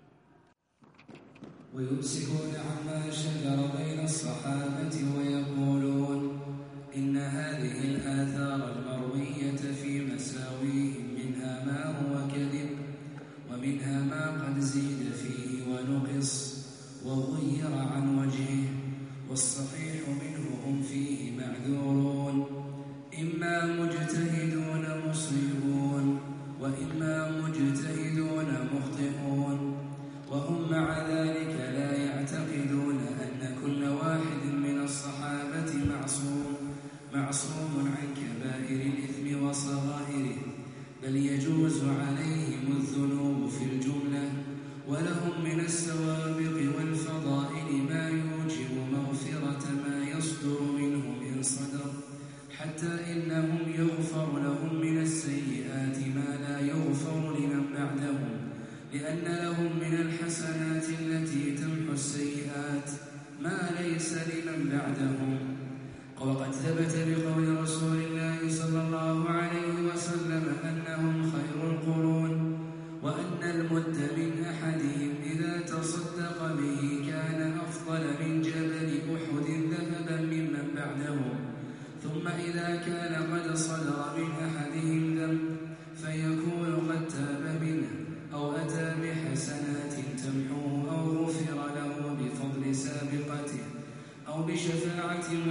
ويمسكون عما شجر بين الصحابة ويقولون إن هذه الآثار المروية في مساويهم منها ما هو كذب، ومنها ما قد زيد فيه ونقص وغير عن وجهه، والصحيح منه هم فيه معذورون، إما مجتهدون مصيبون وإما مجتهدون مخطئون، وهم مع ذلك لا يعتقدون أن كل واحد من الصحابة معصوم معصوم عن كبائر الإثم وصغائره، بل يجوز عليهم الذنوب في الجملة، ولهم من السوابق والفضائل ما يوجب مغفرة ما يصدر منهم إن صدر، حتى إنهم يغفر لهم من السيئات ما لا يغفر لمن بعدهم، لأن لهم من الحسنات التي تمحو السيئات ما ليس لمن بعدهم. وقد ثبت بقول رسول الله صلى الله عليه وسلم أنهم خير القرون، وأن المد من أحدهم إذا تصدق به كان أفضل من جبل أحد ذهبا ممن بعدهم، ثم إذا كان قد صدر من أحدهم ذنب فيكون قد تاب منه أو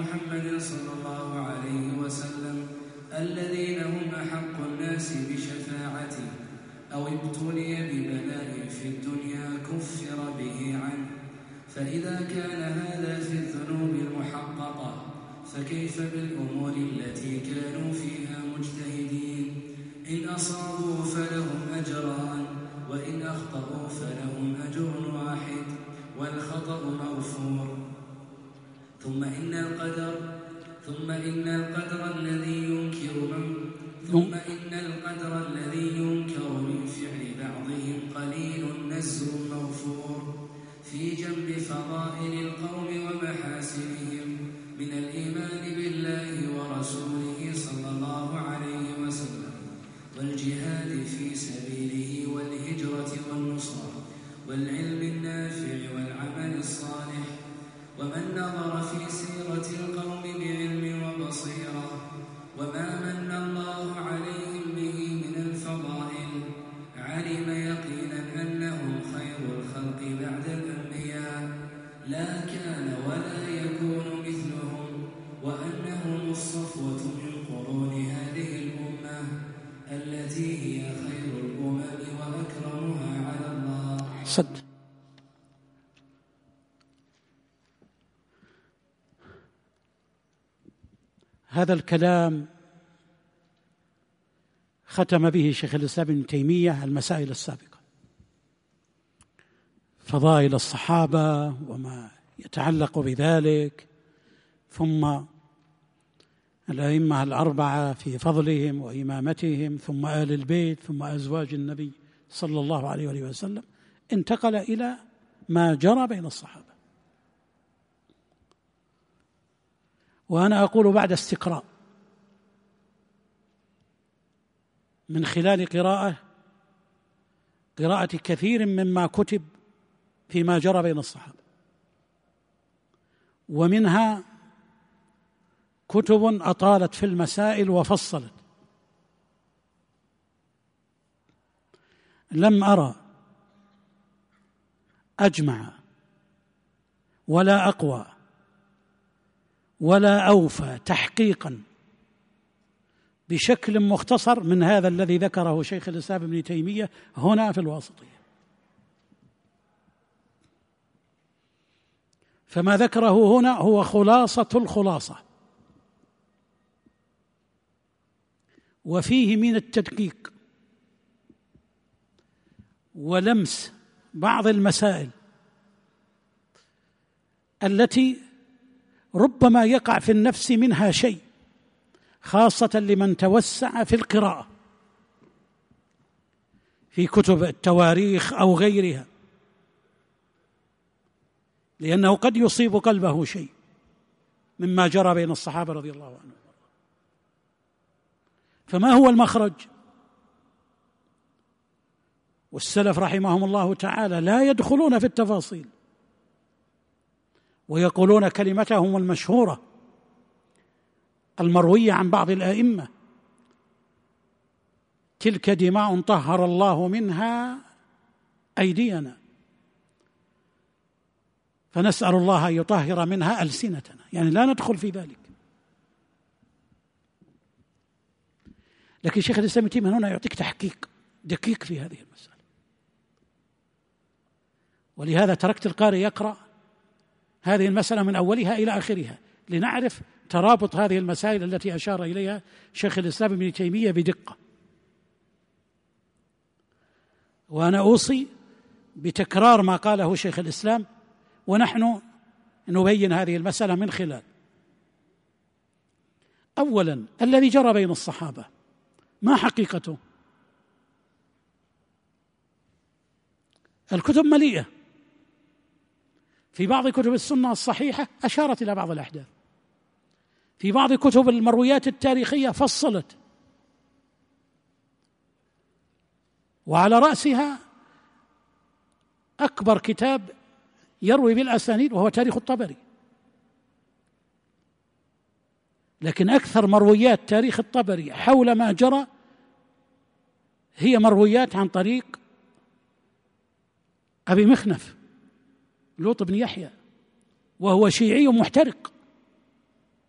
محمد صلى الله عليه وسلم الذين هم أحق الناس بشفاعته أو ابتلي ببلاء في الدنيا كفر به عنه. فإذا كان هذا في الذنوب المحققة فكيف بالأمور التي كانوا فيها مجتهدين؟ إن أصابوا فلهم أجران وإن أخطأوا فلهم أجر واحد والخطأ مغفور. ثم إن القدر ثم إن القدر الذي ينكر من ثم إن القدر الذي ينكر من فعل بعضهم قليل نزل مغفور في جنب فضائل القوم ومحاسنهم من الإيمان بالله ورسوله صلى الله عليه وسلم والجهاد في سبيله والهجرة والنصرة والعلم النافع والعمل الصالح. ومن نظر في سيرة القوم بعلم وبصيرة وما من الله عليهم به من الفضائل علم يقينا أنهم خير الخلق بعد الأنبياء لا كان ولا يكون مثلهم، وأنهم الصفوة من قرون هذه الأمة التي هي خير الأمم وأكرمها على الله. صد هذا الكلام ختم به شيخ الإسلام ابن تيمية المسائل السابقة، فضائل الصحابة وما يتعلق بذلك، ثم الأئمة الأربعة في فضلهم وإمامتهم، ثم آل البيت، ثم أزواج النبي صلى الله عليه وآله وسلم. انتقل إلى ما جرى بين الصحابة. وأنا أقول بعد استقراء من خلال قراءة قراءة كثير مما كتب فيما جرى بين الصحابة، ومنها كتب أطالت في المسائل وفصلت، لم أرى أجمع ولا أقوى ولا أوفى تحقيقا بشكل مختصر من هذا الذي ذكره شيخ الإسلام ابن تيمية هنا في الواسطية. فما ذكره هنا هو خلاصة الخلاصة، وفيه من التدقيق ولمس بعض المسائل التي ربما يقع في النفس منها شيء، خاصة لمن توسع في القراءة في كتب التواريخ أو غيرها، لأنه قد يصيب قلبه شيء مما جرى بين الصحابة رضي الله عنهم. فما هو المخرج؟ والسلف رحمهم الله تعالى لا يدخلون في التفاصيل، ويقولون كلمتهم المشهورة المروية عن بعض الآئمة: تلك دماء طهر الله منها أيدينا، فنسأل الله أن يطهر منها ألسنتنا. يعني لا ندخل في ذلك. لكن شيخ الإسلام ابن تيمية هنا يعطيك تحقيق دقيق في هذه المسألة، ولهذا تركت القارئ يقرأ هذه المسألة من أولها إلى آخرها لنعرف ترابط هذه المسائل التي أشار إليها شيخ الإسلام ابن تيمية بدقة. وأنا أوصي بتكرار ما قاله شيخ الإسلام، ونحن نبين هذه المسألة من خلال: أولا، الذي جرى بين الصحابة ما حقيقته؟ الكتب مليئة، في بعض كتب السنة الصحيحة أشارت إلى بعض الأحداث، في بعض كتب المرويات التاريخية فصلت، وعلى رأسها أكبر كتاب يروي بالأسانيد وهو تاريخ الطبري. لكن أكثر مرويات تاريخ الطبري حول ما جرى هي مرويات عن طريق أبي مخنف لوط بن يحيى، وهو شيعي محترق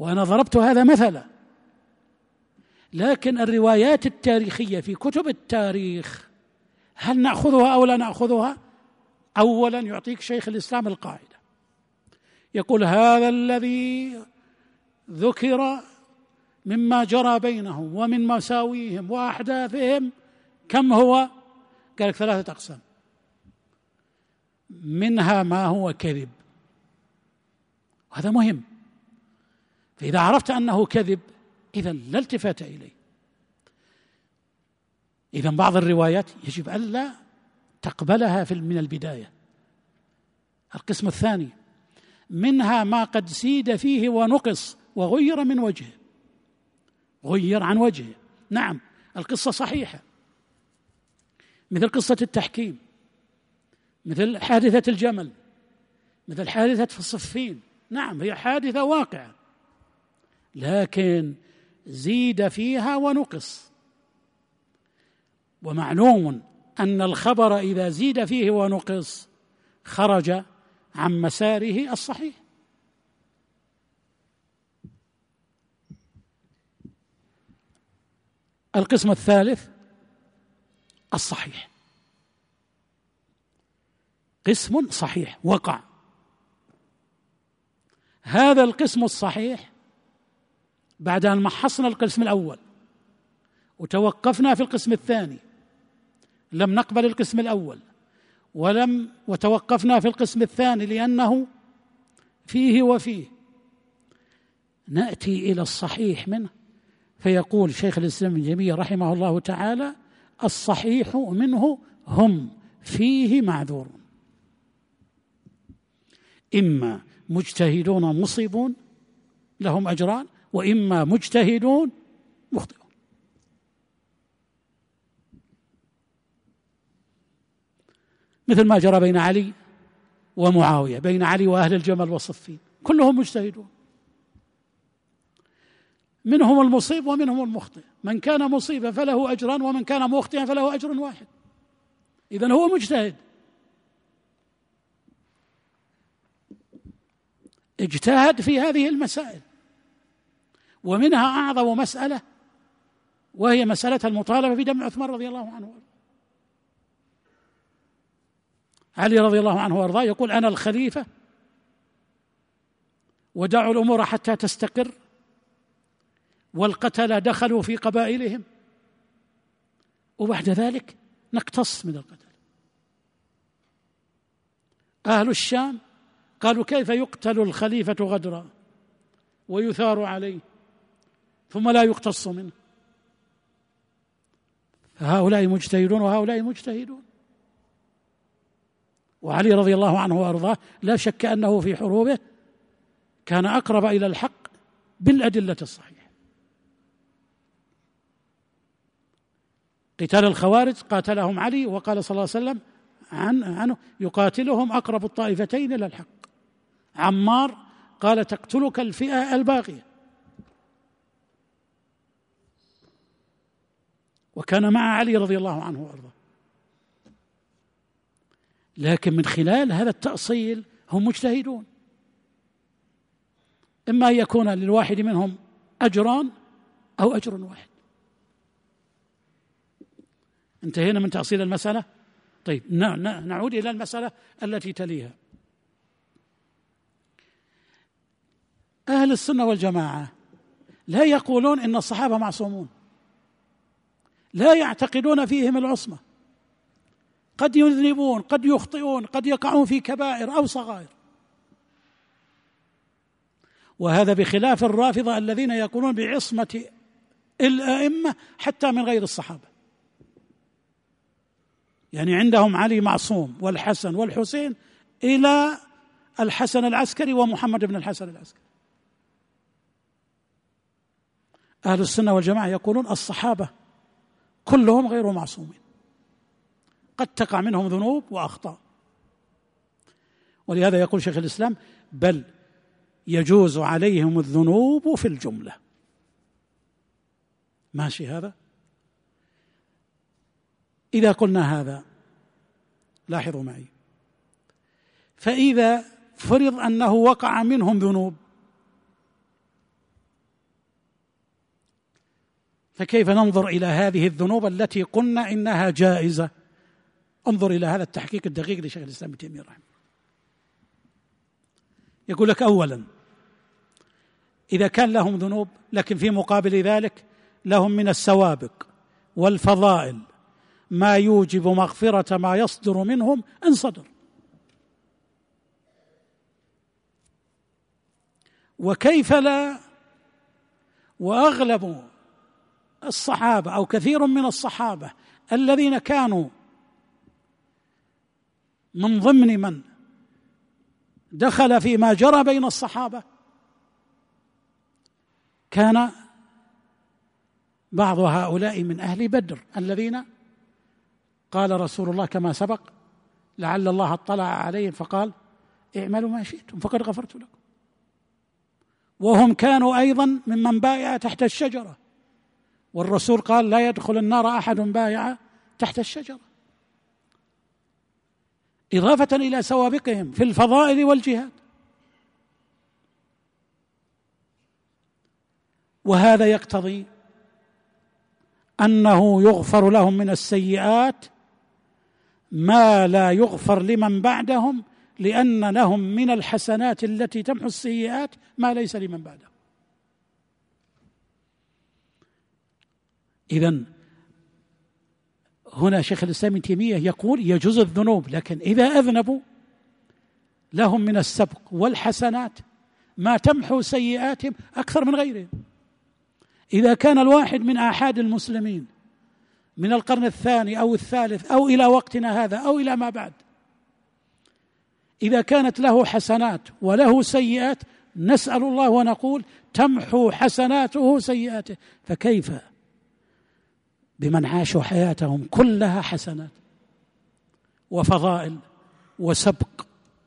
وأنا ضربت هذا مثلا. لكن الروايات التاريخية في كتب التاريخ هل نأخذها أو لا نأخذها؟ أولا يعطيك شيخ الإسلام القاعدة، يقول هذا الذي ذكر مما جرى بينهم ومن مساويهم وأحداثهم كم هو؟ قال لك ثلاثة أقسام، منها ما هو كذب. وهذا مهم، فإذا عرفت أنه كذب إذن لا التفات إليه. إذن بعض الروايات يجب ألا تقبلها في من البداية. القسم الثاني منها ما قد زيد فيه ونقص وغير من وجهه، غير عن وجهه. نعم القصة صحيحة، مثل قصة التحكيم، مثل حادثة الجمل، مثل حادثة في الصفين. نعم هي حادثة واقعة، لكن زيد فيها ونقص. ومعلوم أن الخبر إذا زيد فيه ونقص خرج عن مساره الصحيح. القسم الثالث الصحيح، قسم صحيح وقع. هذا القسم الصحيح بعد أن محصنا القسم الأول وتوقفنا في القسم الثاني، لم نقبل القسم الأول ولم وتوقفنا في القسم الثاني لأنه فيه وفيه، نأتي إلى الصحيح منه. فيقول شيخ الإسلام ابن تيمية رحمه الله تعالى الصحيح منه هم فيه معذور، إما مجتهدون مصيبون لهم أجران، وإما مجتهدون مخطئون. مثل ما جرى بين علي ومعاوية، بين علي وأهل الجمل والصفين، كلهم مجتهدون، منهم المصيب ومنهم المخطئ، من كان مصيبا فله أجران ومن كان مخطئا فله أجر واحد. إذن هو مجتهد، اجتهد في هذه المسائل، ومنها أعظم مسألة وهي مسألة المطالبة في دم عثمان رضي الله عنه. علي رضي الله عنه وارضاه يقول أنا الخليفة ودعوا الأمور حتى تستقر، والقتلة دخلوا في قبائلهم، وبعد ذلك نقتص من القتل. أهل الشام قالوا كيف يقتل الخليفة غدرا ويثار عليه ثم لا يقتص منه؟ فهؤلاء مجتهدون وهؤلاء مجتهدون. وعلي رضي الله عنه وأرضاه لا شك أنه في حروبه كان أقرب إلى الحق بالأدلة الصحيحة. قتال الخوارج قاتلهم علي، وقال صلى الله عليه وسلم عن عنه يقاتلهم أقرب الطائفتين إلى الحق. عمار قال تقتلك الفئة الباغية، وكان مع علي رضي الله عنه وأرضاه. لكن من خلال هذا التأصيل هم مجتهدون، إما أن يكون للواحد منهم أجران أو أجر واحد. انتهينا من تأصيل المسألة. طيب نعود إلى المسألة التي تليها. أهل السنة والجماعة لا يقولون إن الصحابة معصومون، لا يعتقدون فيهم العصمة، قد يذنبون، قد يخطئون، قد يقعون في كبائر أو صغائر. وهذا بخلاف الرافضة الذين يقولون بعصمة الأئمة حتى من غير الصحابة، يعني عندهم علي معصوم والحسن والحسين إلى الحسن العسكري ومحمد بن الحسن العسكري. أهل السنة والجماعة يقولون الصحابة كلهم غير معصومين، قد تقع منهم ذنوب وأخطاء. ولهذا يقول شيخ الإسلام بل يجوز عليهم الذنوب في الجملة. ماشي هذا؟ إذا قلنا هذا لاحظوا معي، فإذا فرض أنه وقع منهم ذنوب فكيف ننظر إلى هذه الذنوب التي قلنا إنها جائزة؟ انظر إلى هذا التحقيق الدقيق لشيخ الإسلام ابن تيمية رحمه. يقول لك أولا إذا كان لهم ذنوب لكن في مقابل ذلك لهم من السوابق والفضائل ما يوجب مغفرة ما يصدر منهم إن صدر. وكيف لا وأغلب الصحابة أو كثير من الصحابة الذين كانوا من ضمن من دخل فيما جرى بين الصحابة كان بعض هؤلاء من أهل بدر الذين قال رسول الله كما سبق لعل الله اطلع عليهم فقال اعملوا ما شئتم فقد غفرت لكم. وهم كانوا أيضا ممن بايع تحت الشجرة، والرسول قال لا يدخل النار أحد بايع تحت الشجرة، إضافة إلى سوابقهم في الفضائل والجهاد. وهذا يقتضي أنه يغفر لهم من السيئات ما لا يغفر لمن بعدهم، لأن لهم من الحسنات التي تمحو السيئات ما ليس لمن بعدهم. إذن هنا شيخ الإسلام ابن تيمية يقول يجوز الذنوب، لكن إذا أذنبوا لهم من السبق والحسنات ما تمحو سيئاتهم أكثر من غيرهم. إذا كان الواحد من آحاد المسلمين من القرن الثاني أو الثالث أو إلى وقتنا هذا أو إلى ما بعد، إذا كانت له حسنات وله سيئات نسأل الله ونقول تمحو حسناته سيئاته، فكيف بمن عاشوا حياتهم كلها حسنات وفضائل وسبق؟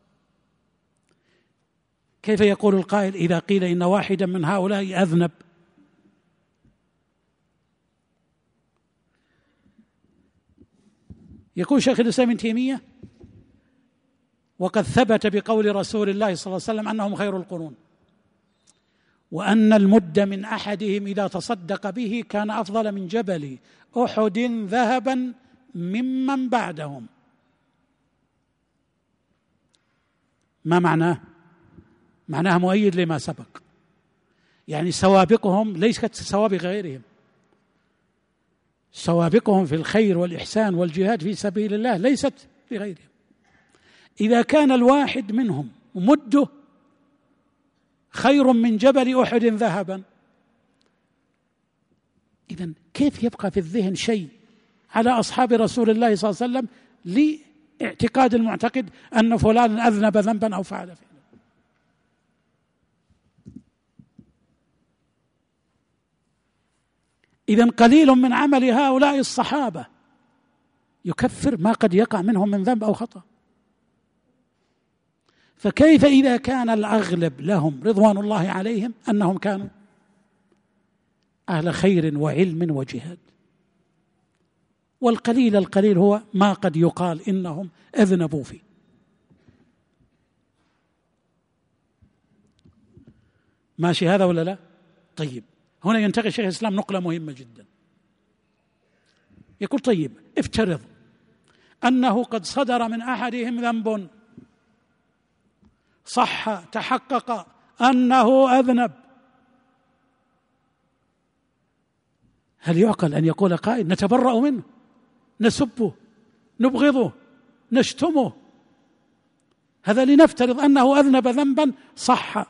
كيف يقول القائل إذا قيل إن واحدا من هؤلاء أذنب؟ يقول شيخ الإسلام ابن تيمية وقد ثبت بقول رسول الله صلى الله عليه وسلم أنهم خير القرون، وأن المد من أحدهم إذا تصدق به كان أفضل من جبل أحد ذهبا ممن بعدهم. ما معناه؟ معناه مؤيد لما سبق، يعني سوابقهم ليست سوابق غيرهم، سوابقهم في الخير والإحسان والجهاد في سبيل الله ليست لغيرهم. إذا كان الواحد منهم مده خير من جبل أحد ذهبا، إذن كيف يبقى في الذهن شيء على أصحاب رسول الله صلى الله عليه وسلم لاعتقاد المعتقد أن فلان أذنب ذنبا أو فعل فعلا؟ إذن قليل من عمل هؤلاء الصحابة يكفر ما قد يقع منهم من ذنب أو خطأ، فكيف إذا كان الأغلب لهم رضوان الله عليهم أنهم كانوا أهل خير وعلم وجهاد، والقليل القليل هو ما قد يقال إنهم أذنبوا فيه. ماشي هذا ولا لا؟ طيب، هنا ينتقل شيخ الإسلام نقلة مهمة جدا. يقول طيب افترض أنه قد صدر من أحدهم ذنب صح تحقق أنه أذنب، هل يعقل أن يقول قائل نتبرأ منه، نسبه، نبغضه، نشتمه؟ هذا لنفترض أنه أذنب ذنبا صح.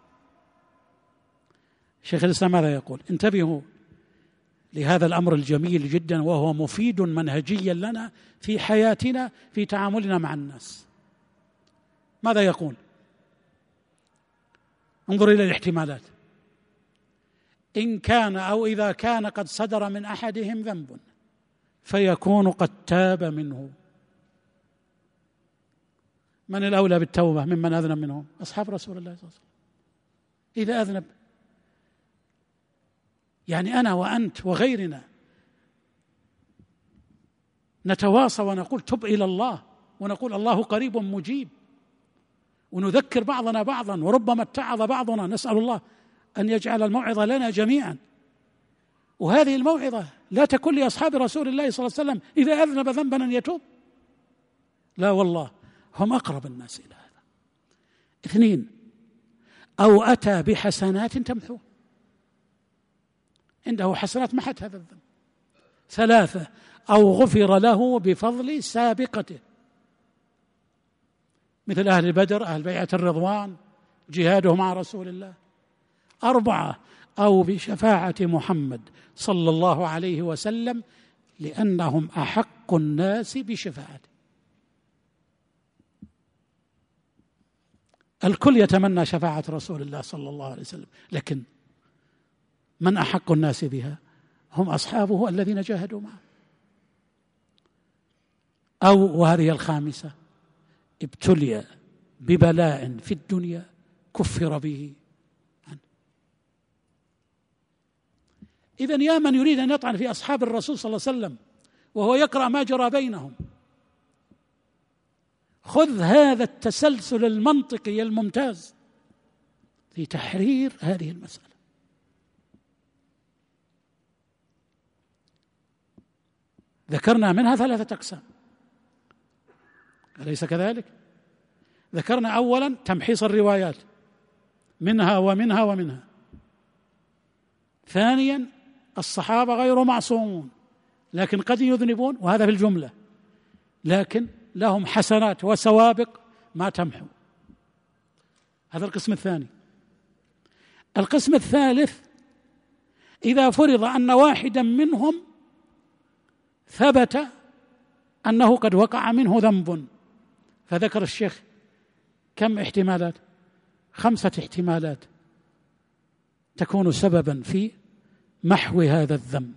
شيخ الإسلام ماذا يقول؟ انتبهوا لهذا الأمر الجميل جدا وهو مفيد منهجيا لنا في حياتنا في تعاملنا مع الناس. ماذا يقول؟ انظر إلى الاحتمالات. إن كان أو إذا كان قد صدر من أحدهم ذنب فيكون قد تاب منه. من الأولى بالتوبة ممن أذنب منهم؟ أصحاب رسول الله صلى الله عليه وسلم. إذا أذنب يعني أنا وأنت وغيرنا نتواصى ونقول تب إلى الله، ونقول الله قريب مجيب، ونذكر بعضنا بعضا، وربما اتعظ بعضنا، نسأل الله أن يجعل الموعظة لنا جميعا، وهذه الموعظة لا تكون لأصحاب رسول الله صلى الله عليه وسلم إذا أذنب ذنبا أن يتوب، لا والله، هم أقرب الناس إلى هذا. اثنين، أو أتى بحسنات تمحوه، عنده حسنات محت هذا الذنب. ثلاثة، أو غفر له بفضل سابقته، مثل أهل بدر، أهل بيعة الرضوان، جهاده مع رسول الله. أربعة، أو بشفاعة محمد صلى الله عليه وسلم لأنهم أحق الناس بشفاعته. الكل يتمنى شفاعة رسول الله صلى الله عليه وسلم، لكن من أحق الناس بها؟ هم أصحابه الذين جاهدوا معه. أو وهذه الخامسة، ابتلي ببلاء في الدنيا كفر به عنه. إذن يا من يريد أن يطعن في أصحاب الرسول صلى الله عليه وسلم وهو يقرأ ما جرى بينهم، خذ هذا التسلسل المنطقي الممتاز في تحرير هذه المسألة. ذكرنا منها ثلاثة أقسام، أليس كذلك؟ ذكرنا أولا تمحيص الروايات، منها ومنها ومنها. ثانيا الصحابة غير معصومون، لكن قد يذنبون، وهذا في الجملة، لكن لهم حسنات وسوابق ما تمحو. هذا القسم الثاني. القسم الثالث، إذا فرض أن واحدا منهم ثبت أنه قد وقع منه ذنب، فذكر الشيخ كم احتمالات؟ خمسة احتمالات تكون سببا في محو هذا الذنب.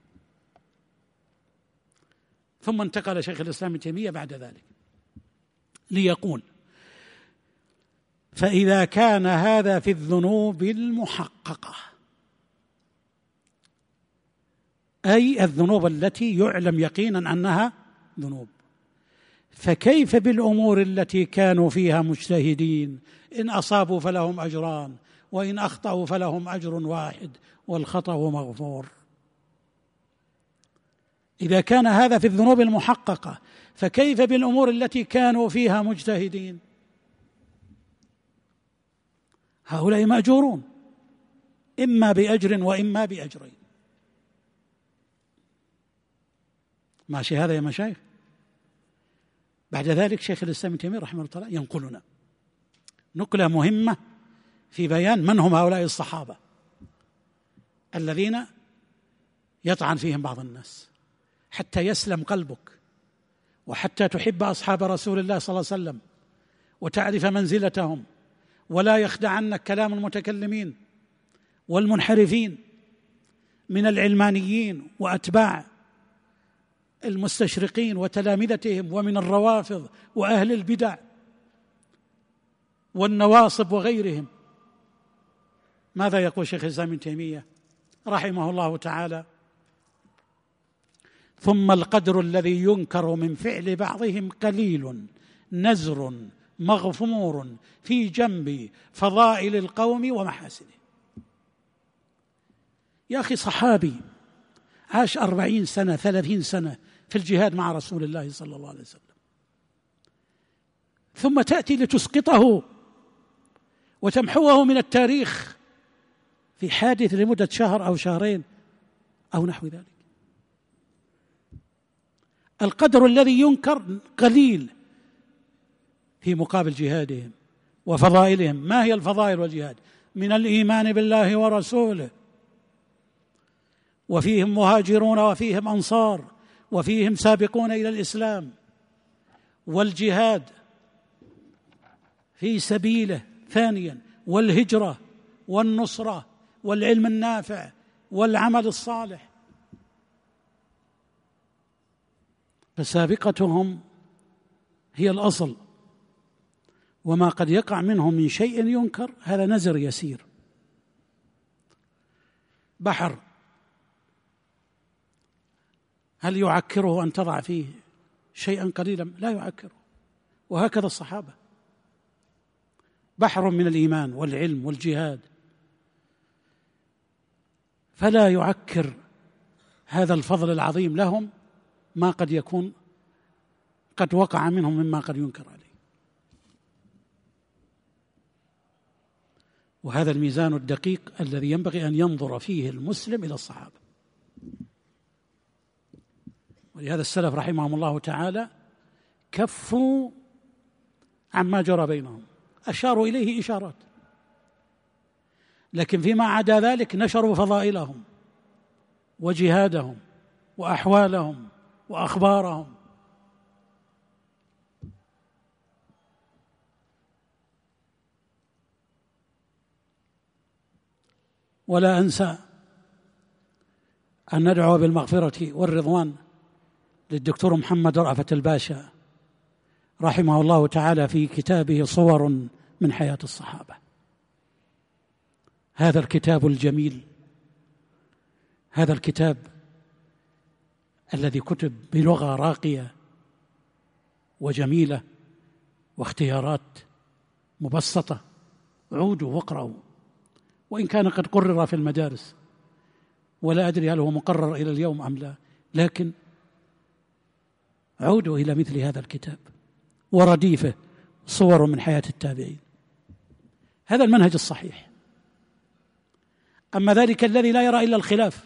ثم انتقل شيخ الإسلام ابن تيمية بعد ذلك ليقول: فإذا كان هذا في الذنوب المحققة، أي الذنوب التي يعلم يقينا أنها ذنوب، فكيف بالأمور التي كانوا فيها مجتهدين؟ إن أصابوا فلهم أجران، وإن أخطأوا فلهم أجر واحد والخطأ مغفور. إذا كان هذا في الذنوب المحققة، فكيف بالأمور التي كانوا فيها مجتهدين؟ هؤلاء مأجورون إما بأجر وإما بأجرين. ماشي هذا يا مشايخ؟ بعد ذلك شيخ الإسلام ابن تيمية رحمه الله تعالى ينقلنا نقلة مهمة في بيان من هم هؤلاء الصحابة الذين يطعن فيهم بعض الناس، حتى يسلم قلبك، وحتى تحب أصحاب رسول الله صلى الله عليه وسلم وتعرف منزلتهم، ولا يخدعنك كلام المتكلمين والمنحرفين من العلمانيين وأتباع المستشرقين وتلامذتهم، ومن الروافض وأهل البدع والنواصب وغيرهم. ماذا يقول شيخ الإسلام ابن تيمية رحمه الله تعالى؟ ثم القدر الذي ينكر من فعل بعضهم قليل نزر مغفور في جنب فضائل القوم ومحاسنه. يا أخي صحابي عاش أربعين سنة ثلاثين سنة في الجهاد مع رسول الله صلى الله عليه وسلم، ثم تأتي لتسقطه وتمحوه من التاريخ في حادث لمدة شهر أو شهرين أو نحو ذلك. القدر الذي ينكر قليل في مقابل جهادهم وفضائلهم. ما هي الفضائل والجهاد؟ من الإيمان بالله ورسوله، وفيهم مهاجرون وفيهم أنصار وفيهم سابقون إلى الإسلام، والجهاد في سبيله ثانيا، والهجرة والنصرة والعلم النافع والعمل الصالح. فسابقتهم هي الأصل، وما قد يقع منهم من شيء ينكر هذا نزر يسير. بحر هل يعكره أن تضع فيه شيئا قليلا؟ لا يعكره. وهكذا الصحابة، بحر من الإيمان والعلم والجهاد، فلا يعكر هذا الفضل العظيم لهم ما قد يكون قد وقع منهم مما قد ينكر عليه. وهذا الميزان الدقيق الذي ينبغي أن ينظر فيه المسلم إلى الصحابة. ولهذا السلف رحمهم الله تعالى كفوا عما جرى بينهم، أشاروا إليه إشارات، لكن فيما عدا ذلك نشروا فضائلهم وجهادهم وأحوالهم وأخبارهم. ولا أنسى أن ندعو بالمغفرة والرضوان للدكتور محمد رأفت الباشا رحمه الله تعالى في كتابه صور من حياة الصحابة. هذا الكتاب الجميل، هذا الكتاب الذي كتب بلغة راقية وجميلة واختيارات مبسطة، عودوا واقرأوا، وإن كان قد قرر في المدارس ولا أدري هل هو مقرر إلى اليوم أم لا، لكن عودوا إلى مثل هذا الكتاب ورديفه صور من حياة التابعين. هذا المنهج الصحيح. أما ذلك الذي لا يرى إلا الخلاف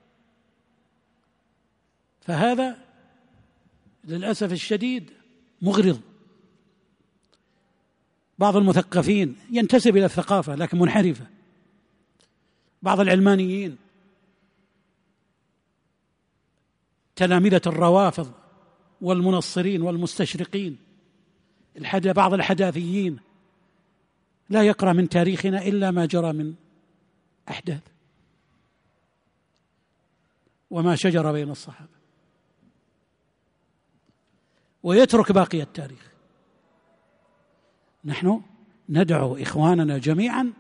فهذا للأسف الشديد مغرض. بعض المثقفين ينتسب إلى الثقافة لكن منحرفة، بعض العلمانيين تلامذة الروافض والمنصرين والمستشرقين، بعض الحداثيين لا يقرأ من تاريخنا إلا ما جرى من أحداث وما شجر بين الصحابة، ويترك باقي التاريخ. نحن ندعو إخواننا جميعا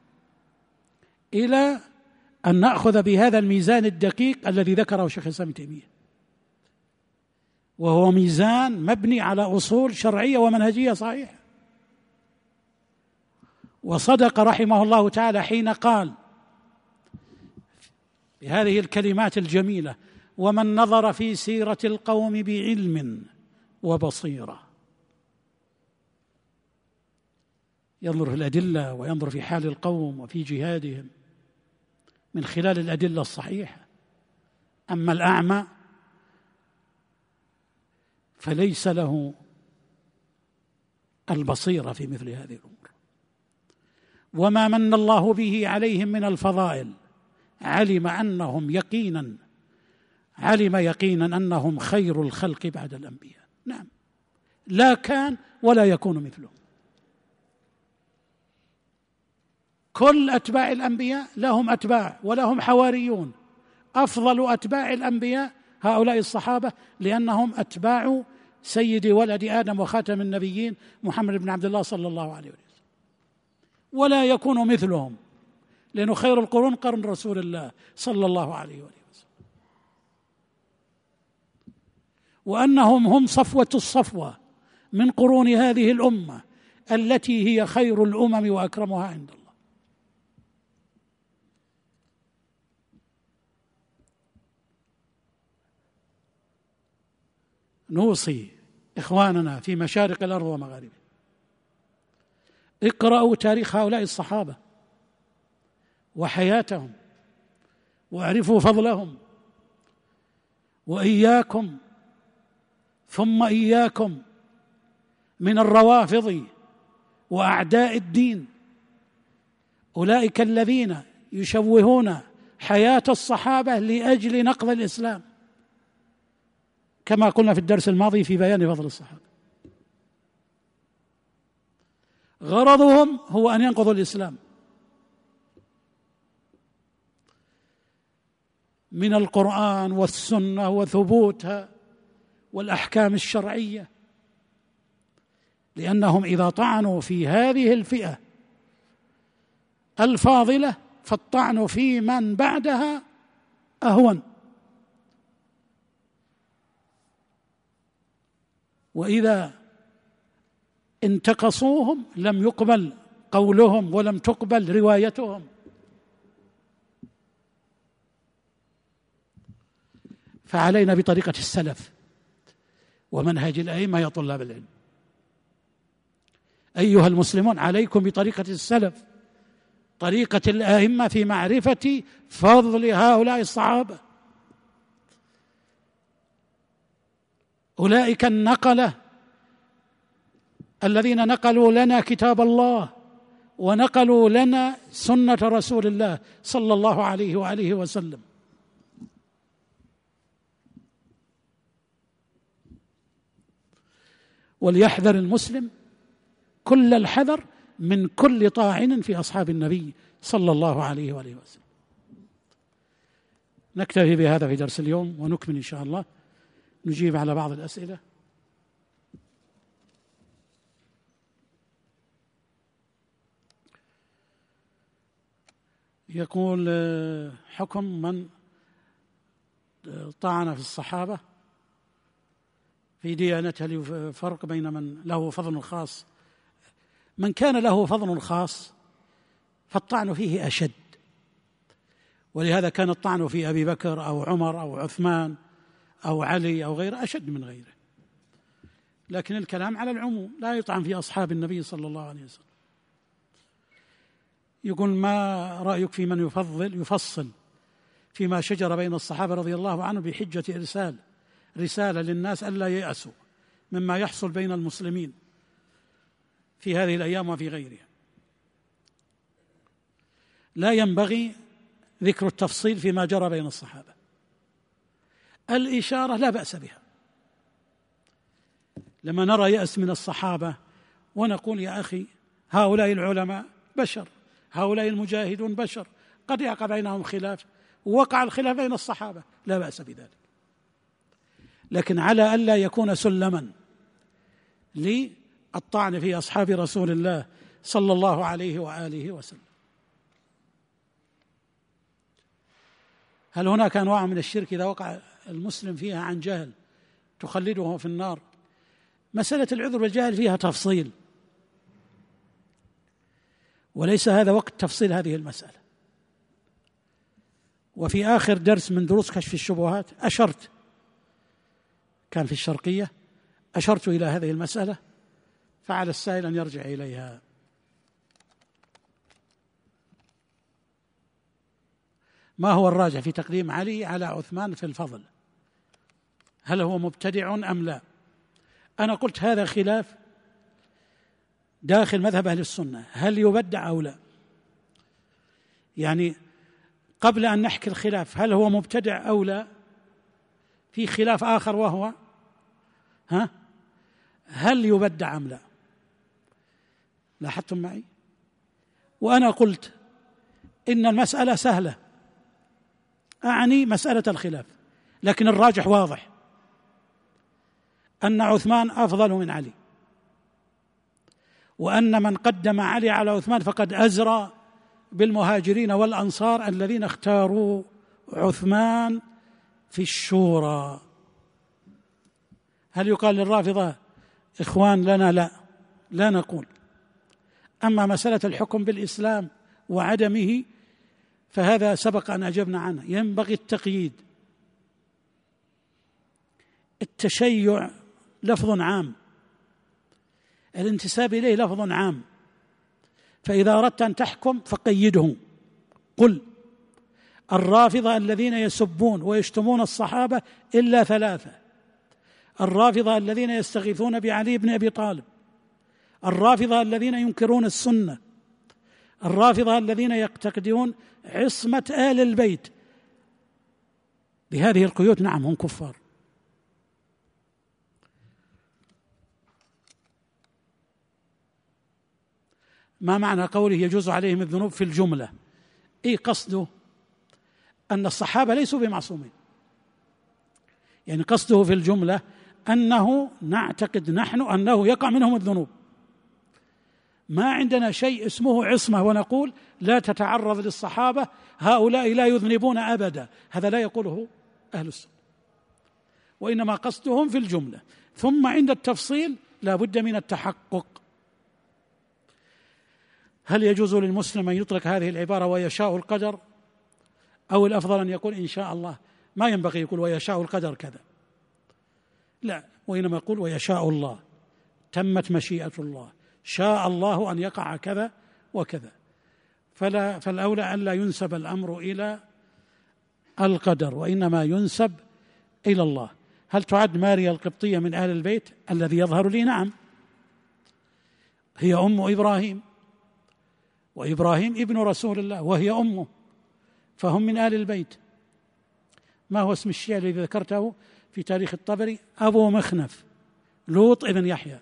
إلى أن نأخذ بهذا الميزان الدقيق الذي ذكره شيخ الإسلام ابن تيمية، وهو ميزان مبني على أصول شرعية ومنهجية صحيحة. وصدق رحمه الله تعالى حين قال بهذه الكلمات الجميلة: ومن نظر في سيرة القوم بعلم وبصيرة، ينظر في الأدلة وينظر في حال القوم وفي جهادهم من خلال الأدلة الصحيحة. أما الأعمى فليس له البصيرة في مثل هذه الأمور. وما من الله به عليهم من الفضائل علم أنهم يقينا علم يقينا أنهم خير الخلق بعد الأنبياء. نعم، لا كان ولا يكون مثلهم. كل أتباع الأنبياء لهم أتباع ولهم حواريون. أفضل أتباع الأنبياء هؤلاء الصحابة، لأنهم أتباع سيد ولد آدم وخاتم النبيين محمد بن عبد الله صلى الله عليه وسلم، ولا يكون مثلهم، لأنه خير القرون قرن رسول الله صلى الله عليه وسلم، وأنهم هم صفوة الصفوة من قرون هذه الأمة التي هي خير الأمم وأكرمها عند الله. نوصي إخواننا في مشارق الأرض ومغاربها: اقرأوا تاريخ هؤلاء الصحابة وحياتهم واعرفوا فضلهم، وإياكم ثم إياكم من الروافض وأعداء الدين، أولئك الذين يشوهون حياة الصحابة لأجل نقض الإسلام، كما قلنا في الدرس الماضي في بيان فضل الصحابة. غرضهم هو أن ينقضوا الإسلام من القرآن والسنة وثبوتها والأحكام الشرعية، لأنهم إذا طعنوا في هذه الفئة الفاضلة فالطعن في من بعدها أهون. وإذا انتقصوهم لم يقبل قولهم ولم تقبل روايتهم. فعلينا بطريقة السلف ومنهج الأئمة يا طلاب العلم. أيها المسلمون، عليكم بطريقة السلف، طريقة الأئمة في معرفة فضل هؤلاء الصحابة، أولئك النقلة الذين نقلوا لنا كتاب الله ونقلوا لنا سنة رسول الله صلى الله عليه وآله وسلم. وليحذر المسلم كل الحذر من كل طاعن في أصحاب النبي صلى الله عليه وآله وسلم. نكتفي بهذا في درس اليوم، ونكمل إن شاء الله نجيب على بعض الأسئلة. يقول حكم من طعن في الصحابة في ديانته، الفرق بين من له فضل خاص. من كان له فضل خاص فالطعن فيه أشد، ولهذا كان الطعن في أبي بكر أو عمر أو عثمان أو علي أو غيره أشد من غيره. لكن الكلام على العموم، لا يطعن في أصحاب النبي صلى الله عليه وسلم. يقول ما رأيك في من يفضل يفصل فيما شجر بين الصحابة رضي الله عنهم بحجة إرسال رسالة للناس ألا ييأسوا مما يحصل بين المسلمين في هذه الأيام وفي غيرها؟ لا ينبغي ذكر التفصيل فيما جرى بين الصحابة، الإشارة لا بأس بها. لما نرى يأس من الصحابة ونقول يا أخي هؤلاء العلماء بشر، هؤلاء المجاهدون بشر، قد يقع بينهم خلاف، ووقع الخلاف بين الصحابة، لا بأس بذلك، لكن على ألا يكون سلما للطعن في أصحاب رسول الله صلى الله عليه وآله وسلم. هل هناك أنواع من الشرك إذا وقع المسلم فيها عن جهل تخلده في النار؟ مسألة العذر والجهل فيها تفصيل، وليس هذا وقت تفصيل هذه المسألة. وفي آخر درس من دروس كشف الشبهات أشرت، كان في الشرقية، أشرت إلى هذه المسألة، فعلى السائل أن يرجع إليها. ما هو الراجح في تقديم علي على عثمان في الفضل؟ هل هو مبتدع أم لا؟ أنا قلت هذا خلاف داخل مذهب أهل السنة، هل يبدع أو لا؟ يعني قبل أن نحكي الخلاف هل هو مبتدع أو لا، في خلاف آخر وهو ها هل يبدع أم لا؟ لاحظتم معي؟ وأنا قلت إن المسألة سهلة، أعني مسألة الخلاف، لكن الراجح واضح أن عثمان أفضل من علي، وأن من قدم علي على عثمان فقد أزرى بالمهاجرين والأنصار الذين اختاروا عثمان في الشورى. هل يقال للرافضة إخوان لنا؟ لا، لا نقول. أما مسألة الحكم بالإسلام وعدمه فهذا سبق أن أجبنا عنه، ينبغي التقييد. التشيع لفظ عام، الانتساب إليه لفظ عام، فإذا أردت أن تحكم فقيده. قل الرافضة الذين يسبون ويشتمون الصحابة إلا ثلاثة: الرافضة الذين يستغيثون بعلي بن أبي طالب، الرافضة الذين ينكرون السنة، الرافضة الذين يعتقدون عصمة آل البيت. بهذه القيود نعم هم كفار. ما معنى قوله يجوز عليهم الذنوب في الجملة؟ إيه قصده؟ أن الصحابة ليسوا بمعصومين، يعني قصده في الجملة أنه نعتقد نحن أنه يقع منهم الذنوب، ما عندنا شيء اسمه عصمة ونقول لا تتعرض للصحابة، هؤلاء لا يذنبون أبدا، هذا لا يقوله أهل السنة، وإنما قصدهم في الجملة. ثم عند التفصيل لا بد من التحقق. هل يجوز للمسلم أن يطلق هذه العبارة ويشاء القدر، أو الأفضل أن يقول إن شاء الله؟ ما ينبغي يقول ويشاء القدر كذا، لا، وإنما يقول ويشاء الله، تمت مشيئة الله، شاء الله أن يقع كذا وكذا. فلا فالأولى أن لا ينسب الأمر إلى القدر، وإنما ينسب إلى الله. هل تعد ماريا القبطية من أهل البيت؟ الذي يظهر لي نعم، هي أم إبراهيم، وإبراهيم ابن رسول الله وهي أمه، فهم من أهل البيت. ما هو اسم الشيعي الذي ذكرته في تاريخ الطبري؟ أبو مخنف، لوط ابن يحيى.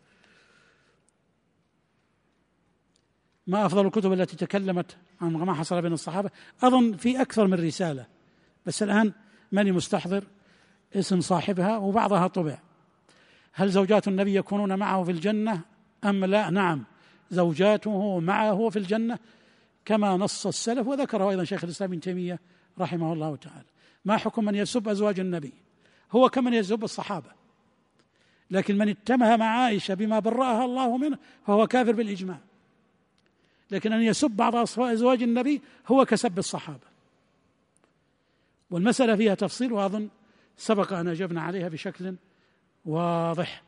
ما أفضل الكتب التي تكلمت عن ما حصل بين الصحابة؟ أظن في أكثر من رسالة، بس الآن ماني مستحضر اسم صاحبها، وبعضها طبع. هل زوجات النبي يكونون معه في الجنة أم لا؟ نعم، زوجاته معه في الجنة كما نص السلف، وذكره أيضا شيخ الإسلام ابن تيمية رحمه الله تعالى. ما حكم من يسب أزواج النبي؟ هو كمن يسب الصحابة، لكن من اتهم مع عائشة بما برأها الله منه فهو كافر بالإجماع. لكن أن يسب بعض أزواج النبي هو كسب الصحابة، والمسألة فيها تفصيل، وأظن سبق أن أجبنا عليها بشكل واضح.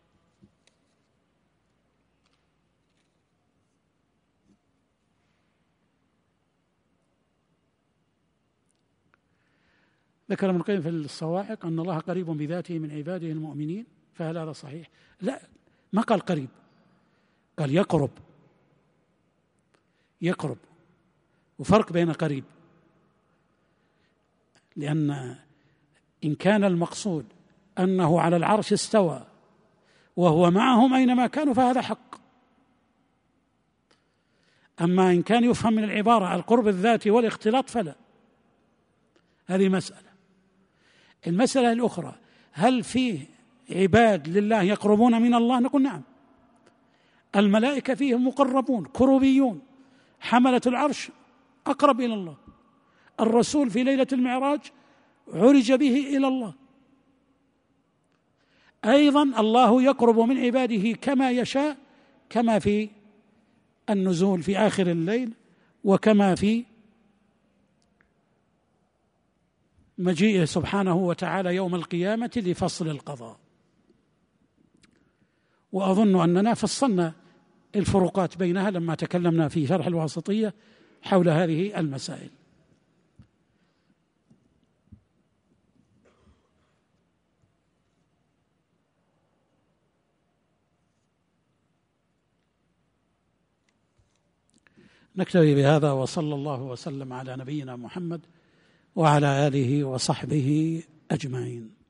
ذكر ابن القيم في الصواعق أن الله قريب بذاته من عباده المؤمنين، فهل هذا صحيح؟ لا، ما قال قريب، قال يقرب، يقرب، وفرق بين قريب، لأن إن كان المقصود أنه على العرش استوى وهو معهم أينما كانوا فهذا حق. أما إن كان يفهم من العبارة القرب الذاتي والاختلاط فلا، هذه مسألة. المسألة الأخرى، هل فيه عباد لله يقربون من الله؟ نقول نعم، الملائكة فيهم مقربون كروبيون، حملة العرش أقرب إلى الله، الرسول في ليلة المعراج عرج به إلى الله. أيضا الله يقرب من عباده كما يشاء، كما في النزول في آخر الليل، وكما في مجيئه سبحانه وتعالى يوم القيامة لفصل القضاء. وأظن أننا فصلنا الفروقات بينها لما تكلمنا في شرح الواسطية حول هذه المسائل. نكتفي بهذا، وصلى الله وسلم على نبينا محمد وعلى آله وصحبه أجمعين.